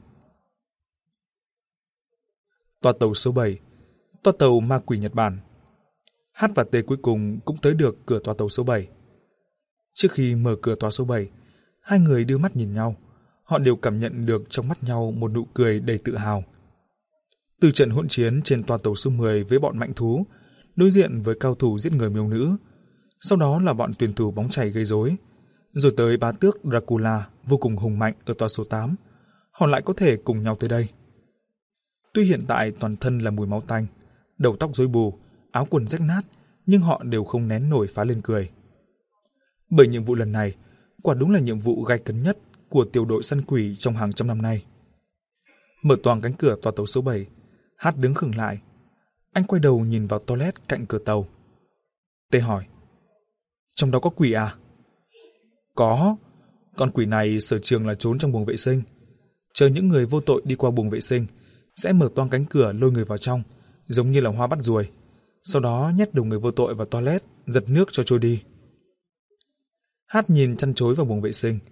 Toa tàu số bảy, toa tàu ma quỷ Nhật Bản. H và T cuối cùng cũng tới được cửa toa tàu số bảy. Trước khi mở cửa toa số bảy, hai người đưa mắt nhìn nhau. Họ đều cảm nhận được trong mắt nhau một nụ cười đầy tự hào. Từ trận hỗn chiến trên toa tàu số mười với bọn mạnh thú, đối diện với cao thủ giết người miêu nữ, sau đó là bọn tuyển thủ bóng chày gây rối, rồi tới bá tước Dracula vô cùng hùng mạnh ở toa số tám, họ lại có thể cùng nhau tới đây. Tuy hiện tại toàn thân là mùi máu tanh, đầu tóc rối bù, áo quần rách nát, nhưng họ đều không nén nổi phá lên cười. Bởi nhiệm vụ lần này, quả đúng là nhiệm vụ gay cấn nhất của tiểu đội săn quỷ trong hàng trăm năm nay. Mở toang cánh cửa toa tàu số bảy, Hát đứng khựng lại. Anh quay đầu nhìn vào toilet cạnh cửa tàu. Tê hỏi, trong đó có quỷ à? Có, con quỷ này sở trường là trốn trong buồng vệ sinh. Chờ những người vô tội đi qua buồng vệ sinh, sẽ mở toang cánh cửa lôi người vào trong, giống như là hoa bắt ruồi. Sau đó nhét đầu người vô tội vào toilet, giật nước cho trôi đi. Hát nhìn chăn chối vào buồng vệ sinh,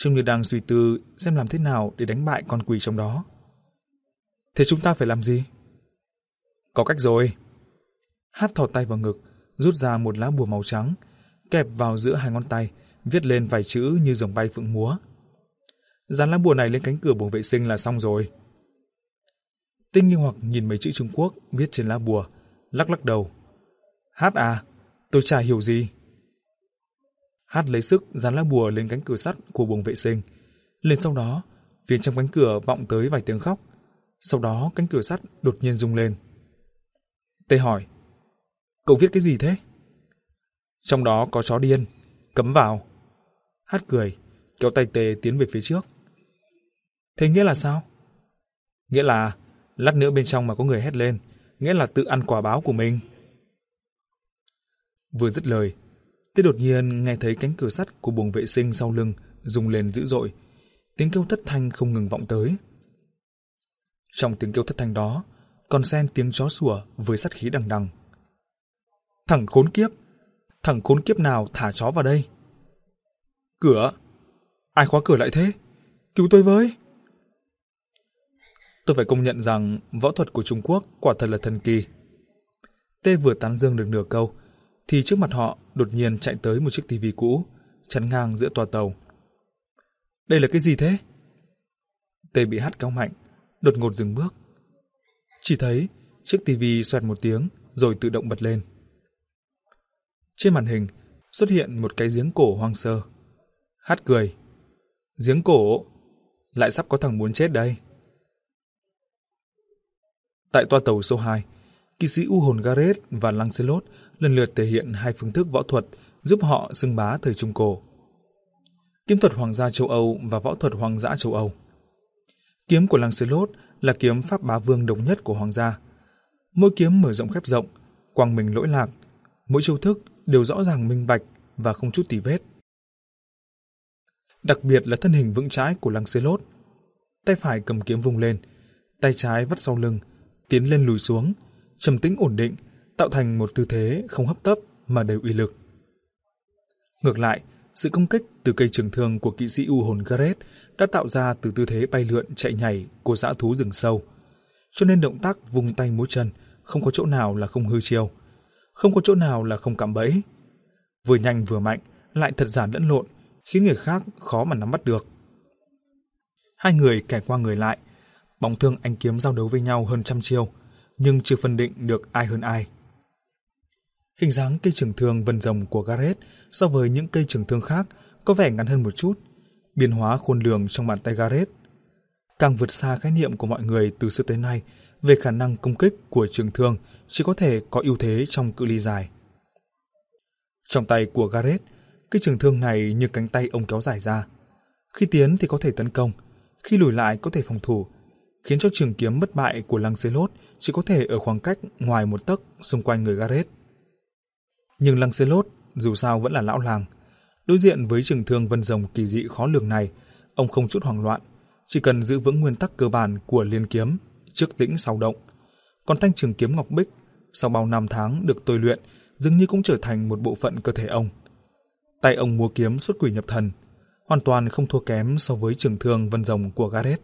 trông như đang suy tư xem làm thế nào để đánh bại con quỷ trong đó. Thế chúng ta phải làm gì? Có cách rồi. Hát thò tay vào ngực, rút ra một lá bùa màu trắng, kẹp vào giữa hai ngón tay, viết lên vài chữ như rồng bay phượng múa. Dán lá bùa này lên cánh cửa buồng vệ sinh là xong rồi. Tinh nghi hoặc nhìn mấy chữ Trung Quốc viết trên lá bùa, lắc lắc đầu. Hát à, tôi chả hiểu gì. Hát lấy sức dán lá bùa lên cánh cửa sắt của buồng vệ sinh. Lên sau đó, phía trong cánh cửa vọng tới vài tiếng khóc. Sau đó cánh cửa sắt đột nhiên rung lên. Tê hỏi, cậu viết cái gì thế? Trong đó có chó điên, cấm vào. Hát cười, kéo tay Tê tiến về phía trước. Thế nghĩa là sao? Nghĩa là, lát nữa bên trong mà có người hét lên, nghĩa là tự ăn quả báo của mình. Vừa dứt lời, Tê đột nhiên nghe thấy cánh cửa sắt của buồng vệ sinh sau lưng rung lên dữ dội, tiếng kêu thất thanh không ngừng vọng tới. Trong tiếng kêu thất thanh đó, còn xen tiếng chó sủa với sát khí đằng đằng. Thằng khốn kiếp, thằng khốn kiếp nào thả chó vào đây? Cửa, ai khóa cửa lại thế? Cứu tôi với! Tôi phải công nhận rằng võ thuật của Trung Quốc quả thật là thần kỳ. Tê vừa tán dương được nửa câu, thì trước mặt họ đột nhiên chạy tới một chiếc tivi cũ, chắn ngang giữa toa tàu. Đây là cái gì thế? Tê bị hắt kéo mạnh, đột ngột dừng bước. Chỉ thấy chiếc tivi xoẹt một tiếng rồi tự động bật lên. Trên màn hình xuất hiện một cái giếng cổ hoang sơ. Hát cười. Giếng cổ? Lại sắp có thằng muốn chết đây. Tại toa tàu số hai, kỵ sĩ u hồn Gareth và Lancelot lần lượt thể hiện hai phương thức võ thuật giúp họ xưng bá thời Trung Cổ. Kiếm thuật hoàng gia châu Âu và võ thuật hoang dã châu Âu. Kiếm của Lancelot là kiếm pháp bá vương độc nhất của hoàng gia. Mỗi kiếm mở rộng khép rộng, quang minh lỗi lạc, mỗi chiêu thức đều rõ ràng minh bạch và không chút tì vết. Đặc biệt là thân hình vững chãi của Lancelot. Tay phải cầm kiếm vung lên, tay trái vắt sau lưng, tiến lên lùi xuống, trầm tĩnh ổn định, tạo thành một tư thế không hấp tấp mà đầy uy lực. Ngược lại, sự công kích từ cây trường thương của kỵ sĩ u hồn Gareth đã tạo ra từ tư thế bay lượn chạy nhảy của dã thú rừng sâu, cho nên động tác vung tay múa chân không có chỗ nào là không hư chiêu, không có chỗ nào là không cạm bẫy. Vừa nhanh vừa mạnh, lại thật giả lẫn lộn, khiến người khác khó mà nắm bắt được. Hai người kẻ qua người lại, bóng thương ánh kiếm giao đấu với nhau hơn trăm chiêu, nhưng chưa phân định được ai hơn ai. Hình dáng cây trường thương vân rồng của Gareth so với những cây trường thương khác có vẻ ngắn hơn một chút, biến hóa khôn lường trong bàn tay Gareth, càng vượt xa khái niệm của mọi người từ xưa tới nay về khả năng công kích của trường thương chỉ có thể có ưu thế trong cự ly dài. Trong tay của Gareth, cây trường thương này như cánh tay ông kéo dài ra. Khi tiến thì có thể tấn công, khi lùi lại có thể phòng thủ, khiến cho trường kiếm bất bại của Lancelot chỉ có thể ở khoảng cách ngoài một tấc xung quanh người Gareth. Nhưng Lancelot dù sao vẫn là lão làng. Đối diện với trường thương vân rồng kỳ dị khó lường này, ông không chút hoảng loạn, chỉ cần giữ vững nguyên tắc cơ bản của liên kiếm, trước tĩnh sau động. Còn thanh trường kiếm ngọc bích, sau bao năm tháng được tôi luyện, dường như cũng trở thành một bộ phận cơ thể ông. Tay ông múa kiếm xuất quỷ nhập thần, hoàn toàn không thua kém so với trường thương vân rồng của Gareth.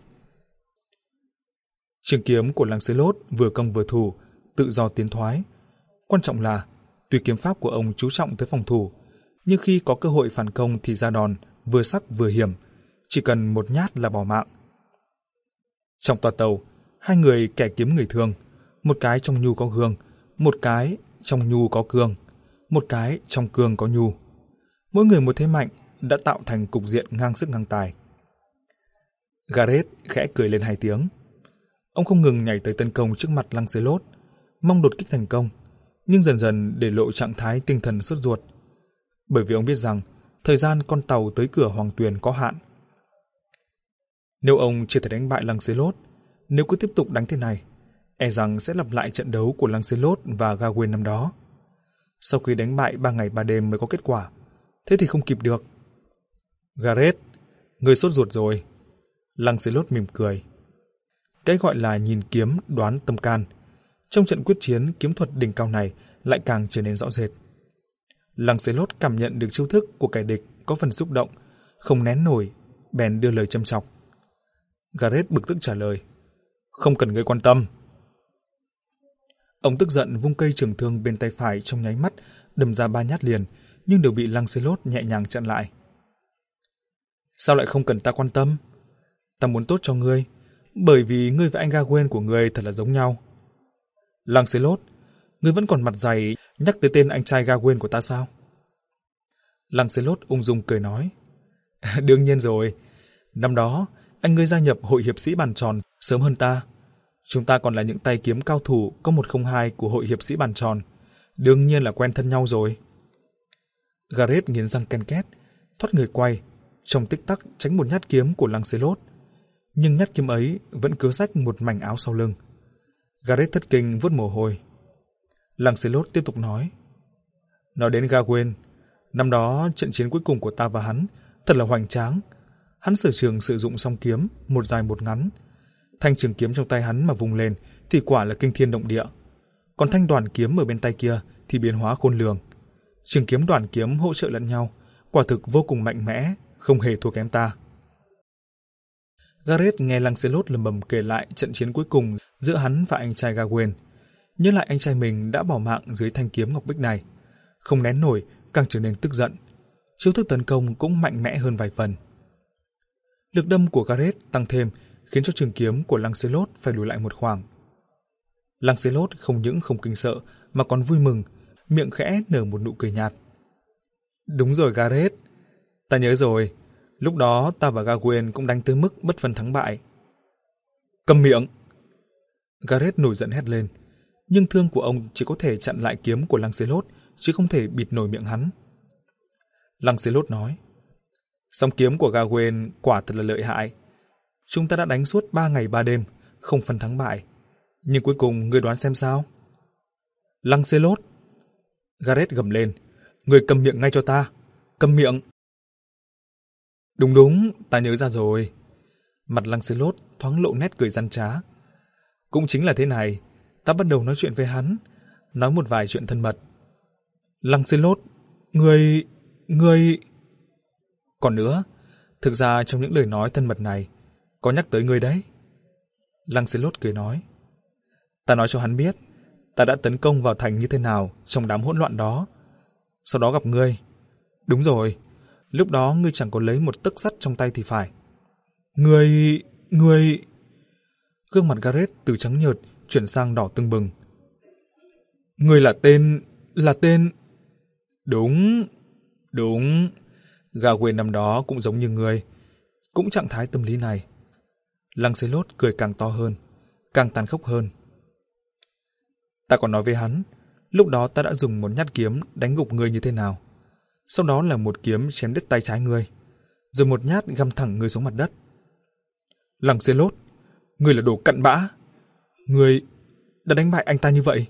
Trường kiếm của Lancelot vừa công vừa thủ, tự do tiến thoái. Quan trọng là, tuy kiếm pháp của ông chú trọng tới phòng thủ, nhưng khi có cơ hội phản công thì ra đòn, vừa sắc vừa hiểm, chỉ cần một nhát là bỏ mạng. Trong toa tàu, hai người kẻ kiếm người thương, một cái trong nhu có gương, một cái trong nhu có cương, một cái trong cương có nhu. Mỗi người một thế mạnh đã tạo thành cục diện ngang sức ngang tài. Gareth khẽ cười lên hai tiếng. Ông không ngừng nhảy tới tấn công trước mặt Lancelot, mong đột kích thành công, nhưng dần dần để lộ trạng thái tinh thần sốt ruột. Bởi vì ông biết rằng thời gian con tàu tới cửa Hoàng Tuyền có hạn. Nếu ông chưa thể đánh bại Lancelot, nếu cứ tiếp tục đánh thế này, e rằng sẽ lặp lại trận đấu của Lancelot và Gawain năm đó. Sau khi đánh bại ba ngày ba đêm mới có kết quả, thế thì không kịp được. Gareth, người sốt ruột rồi. Lancelot mỉm cười. Cái gọi là nhìn kiếm đoán tâm can, trong trận quyết chiến kiếm thuật đỉnh cao này lại càng trở nên rõ rệt. Lancelot cảm nhận được chiêu thức của kẻ địch có phần xúc động, không nén nổi, bèn đưa lời châm chọc. Gareth bực tức trả lời, không cần ngươi quan tâm. Ông tức giận vung cây trường thương bên tay phải trong nháy mắt, đâm ra ba nhát liền, nhưng đều bị Lancelot nhẹ nhàng chặn lại. Sao lại không cần ta quan tâm? Ta muốn tốt cho ngươi, bởi vì ngươi và anh Gawain của ngươi thật là giống nhau. Lancelot, ngươi vẫn còn mặt dày nhắc tới tên anh trai Gawain của ta sao? Lancelot ung dung cười nói, đương nhiên rồi, năm đó anh ngươi gia nhập hội hiệp sĩ bàn tròn sớm hơn ta. Chúng ta còn là những tay kiếm cao thủ có một không hai của hội hiệp sĩ bàn tròn, đương nhiên là quen thân nhau rồi. Gareth nghiến răng ken két, thoát người quay, trong tích tắc tránh một nhát kiếm của Lancelot, nhưng nhát kiếm ấy vẫn cứa rách một mảnh áo sau lưng. Gareth thất kinh vuốt mồ hôi. Lancelot tiếp tục nói, nói đến Gawain, năm đó trận chiến cuối cùng của ta và hắn thật là hoành tráng. Hắn sở trường sử dụng song kiếm, một dài một ngắn. Thanh trường kiếm trong tay hắn mà vùng lên thì quả là kinh thiên động địa. Còn thanh đoàn kiếm ở bên tay kia thì biến hóa khôn lường. Trường kiếm đoàn kiếm hỗ trợ lẫn nhau, quả thực vô cùng mạnh mẽ, không hề thua kém ta. Gareth nghe Lancelot lầm bầm kể lại trận chiến cuối cùng giữa hắn và anh trai Gawain, nhớ lại anh trai mình đã bỏ mạng dưới thanh kiếm ngọc bích này, không nén nổi, càng trở nên tức giận. Chiêu thức tấn công cũng mạnh mẽ hơn vài phần. Lực đâm của Gareth tăng thêm, khiến cho trường kiếm của Lancelot phải lùi lại một khoảng. Lancelot không những không kinh sợ mà còn vui mừng, miệng khẽ nở một nụ cười nhạt. Đúng rồi Gareth, ta nhớ rồi, lúc đó ta và Gawain cũng đánh tới mức bất phân thắng bại. Câm miệng! Gareth nổi giận hét lên, nhưng thương của ông chỉ có thể chặn lại kiếm của Lancelot, chứ không thể bịt nổi miệng hắn. Lancelot nói, song kiếm của Gawain quả thật là lợi hại. Chúng ta đã đánh suốt ba ngày ba đêm, không phân thắng bại. Nhưng cuối cùng ngươi đoán xem sao? Lancelot! Gareth gầm lên, ngươi câm miệng ngay cho ta, câm miệng! Đúng đúng, ta nhớ ra rồi. Mặt Lancelot thoáng lộ nét cười gian trá. Cũng chính là thế này, ta bắt đầu nói chuyện với hắn, nói một vài chuyện thân mật. Lancelot, ngươi... ngươi... Còn nữa, thực ra trong những lời nói thân mật này, có nhắc tới ngươi đấy. Lancelot cười nói, ta nói cho hắn biết, ta đã tấn công vào thành như thế nào trong đám hỗn loạn đó. Sau đó gặp ngươi. Đúng rồi, lúc đó ngươi chẳng có lấy một tấc sắt trong tay thì phải. Ngươi... ngươi... Gương mặt Gareth từ trắng nhợt chuyển sang đỏ tưng bừng. Ngươi là tên... là tên... Đúng... đúng... Gawain năm đó cũng giống như ngươi, cũng trạng thái tâm lý này. Lancelot cười càng to hơn, càng tàn khốc hơn. Ta còn nói với hắn, lúc đó ta đã dùng một nhát kiếm đánh gục ngươi như thế nào. Sau đó là một kiếm chém đứt tay trái ngươi, rồi một nhát găm thẳng ngươi xuống mặt đất. Lancelot, ngươi là đồ cặn bã. Ngươi đã đánh bại anh ta như vậy.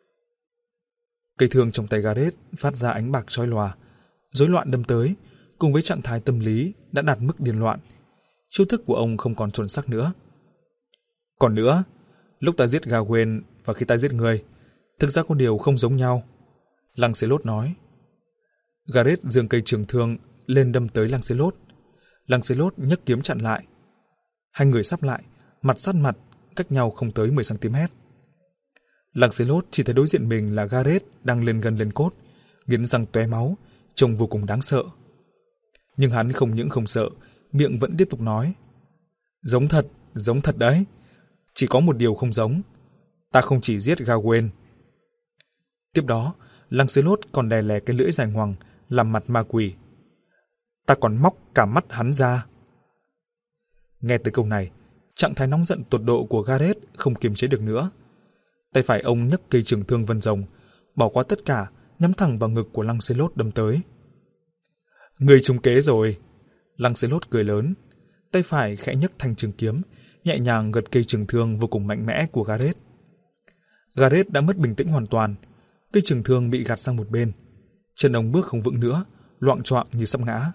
Cây thương trong tay Gareth phát ra ánh bạc chói lòa, rối loạn đâm tới, cùng với trạng thái tâm lý đã đạt mức điên loạn. Chiêu thức của ông không còn chuẩn xác nữa. Còn nữa, lúc ta giết Gawain và khi ta giết người, thực ra có điều không giống nhau. Lancelot nói. Gareth giương cây trường thương lên đâm tới Lancelot. Lancelot nhấc kiếm chặn lại. Hai người sắp lại, mặt sát mặt, cách nhau không tới mười xăng-ti-mét. Lancelot chỉ thấy đối diện mình là Gareth đang lên gân lên cốt, nghiến răng tóe máu, trông vô cùng đáng sợ. Nhưng hắn không những không sợ, miệng vẫn tiếp tục nói. Giống thật, giống thật đấy. Chỉ có một điều không giống. Ta không chỉ giết Gawain. Tiếp đó, Lancelot còn đè lè cái lưỡi dài ngoằng, làm mặt ma quỷ. Ta còn móc cả mắt hắn ra. Nghe tới câu này, trạng thái nóng giận tột độ của Gareth không kiềm chế được nữa. Tay phải ông nhấc cây trường thương vân rồng, bỏ qua tất cả, nhắm thẳng vào ngực của Lancelot đâm tới. Người trúng kế rồi. Lancelot cười lớn, tay phải khẽ nhấc thanh trường kiếm, nhẹ nhàng gật cây trường thương vô cùng mạnh mẽ của Gareth. Gareth đã mất bình tĩnh hoàn toàn, cây trường thương bị gạt sang một bên, chân ông bước không vững nữa, loạng choạng như sắp ngã.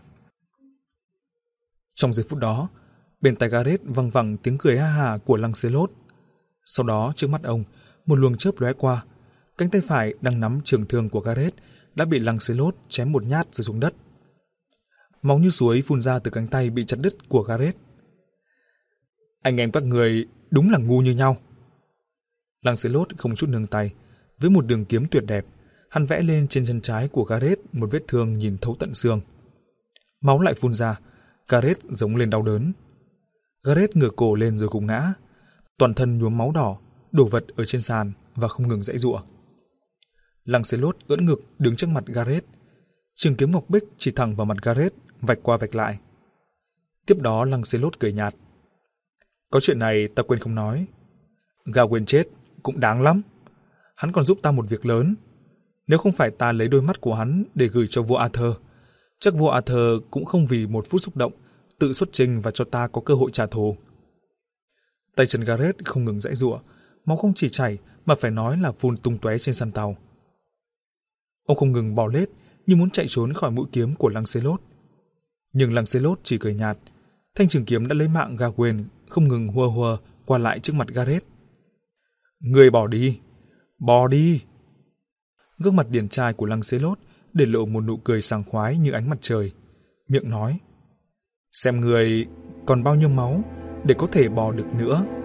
Trong giây phút đó, bên tai Gareth văng vẳng tiếng cười ha hả của Lancelot. Sau đó trước mắt ông, một luồng chớp lóe qua, cánh tay phải đang nắm trường thương của Gareth đã bị Lancelot chém một nhát rơi xuống đất. máu như suối phun ra từ cánh tay bị chặt đứt của Gareth. Anh em các người đúng là ngu như nhau. Lancelot không chút nương tay, với một đường kiếm tuyệt đẹp, hắn vẽ lên trên chân trái của Gareth một vết thương nhìn thấu tận xương. Máu lại phun ra, Gareth giống lên đau đớn. Gareth ngửa cổ lên rồi gục ngã, toàn thân nhuốm máu đỏ, đổ vật ở trên sàn và không ngừng giãy giụa. Lancelot ưỡn ngực đứng trước mặt Gareth, trường kiếm ngọc bích chỉ thẳng vào mặt Gareth, vạch qua vạch lại. Tiếp đó Lancelot cười nhạt. Có chuyện này ta quên không nói. Gawain chết cũng đáng lắm. Hắn còn giúp ta một việc lớn. Nếu không phải ta lấy đôi mắt của hắn để gửi cho vua Arthur, chắc vua Arthur cũng không vì một phút xúc động tự xuất trình và cho ta có cơ hội trả thù. Tay chân Gareth không ngừng giãy giụa, máu không chỉ chảy mà phải nói là phun tung tóe trên sàn tàu. Ông không ngừng bò lết như muốn chạy trốn khỏi mũi kiếm của Lancelot. Nhưng Lancelot chỉ cười nhạt, thanh trường kiếm đã lấy mạng Gawain không ngừng hùa hùa qua lại trước mặt Gareth. Người bỏ đi, bỏ đi. Gương mặt điển trai của Lancelot để lộ một nụ cười sảng khoái như ánh mặt trời, miệng nói: Xem người còn bao nhiêu máu để có thể bò được nữa.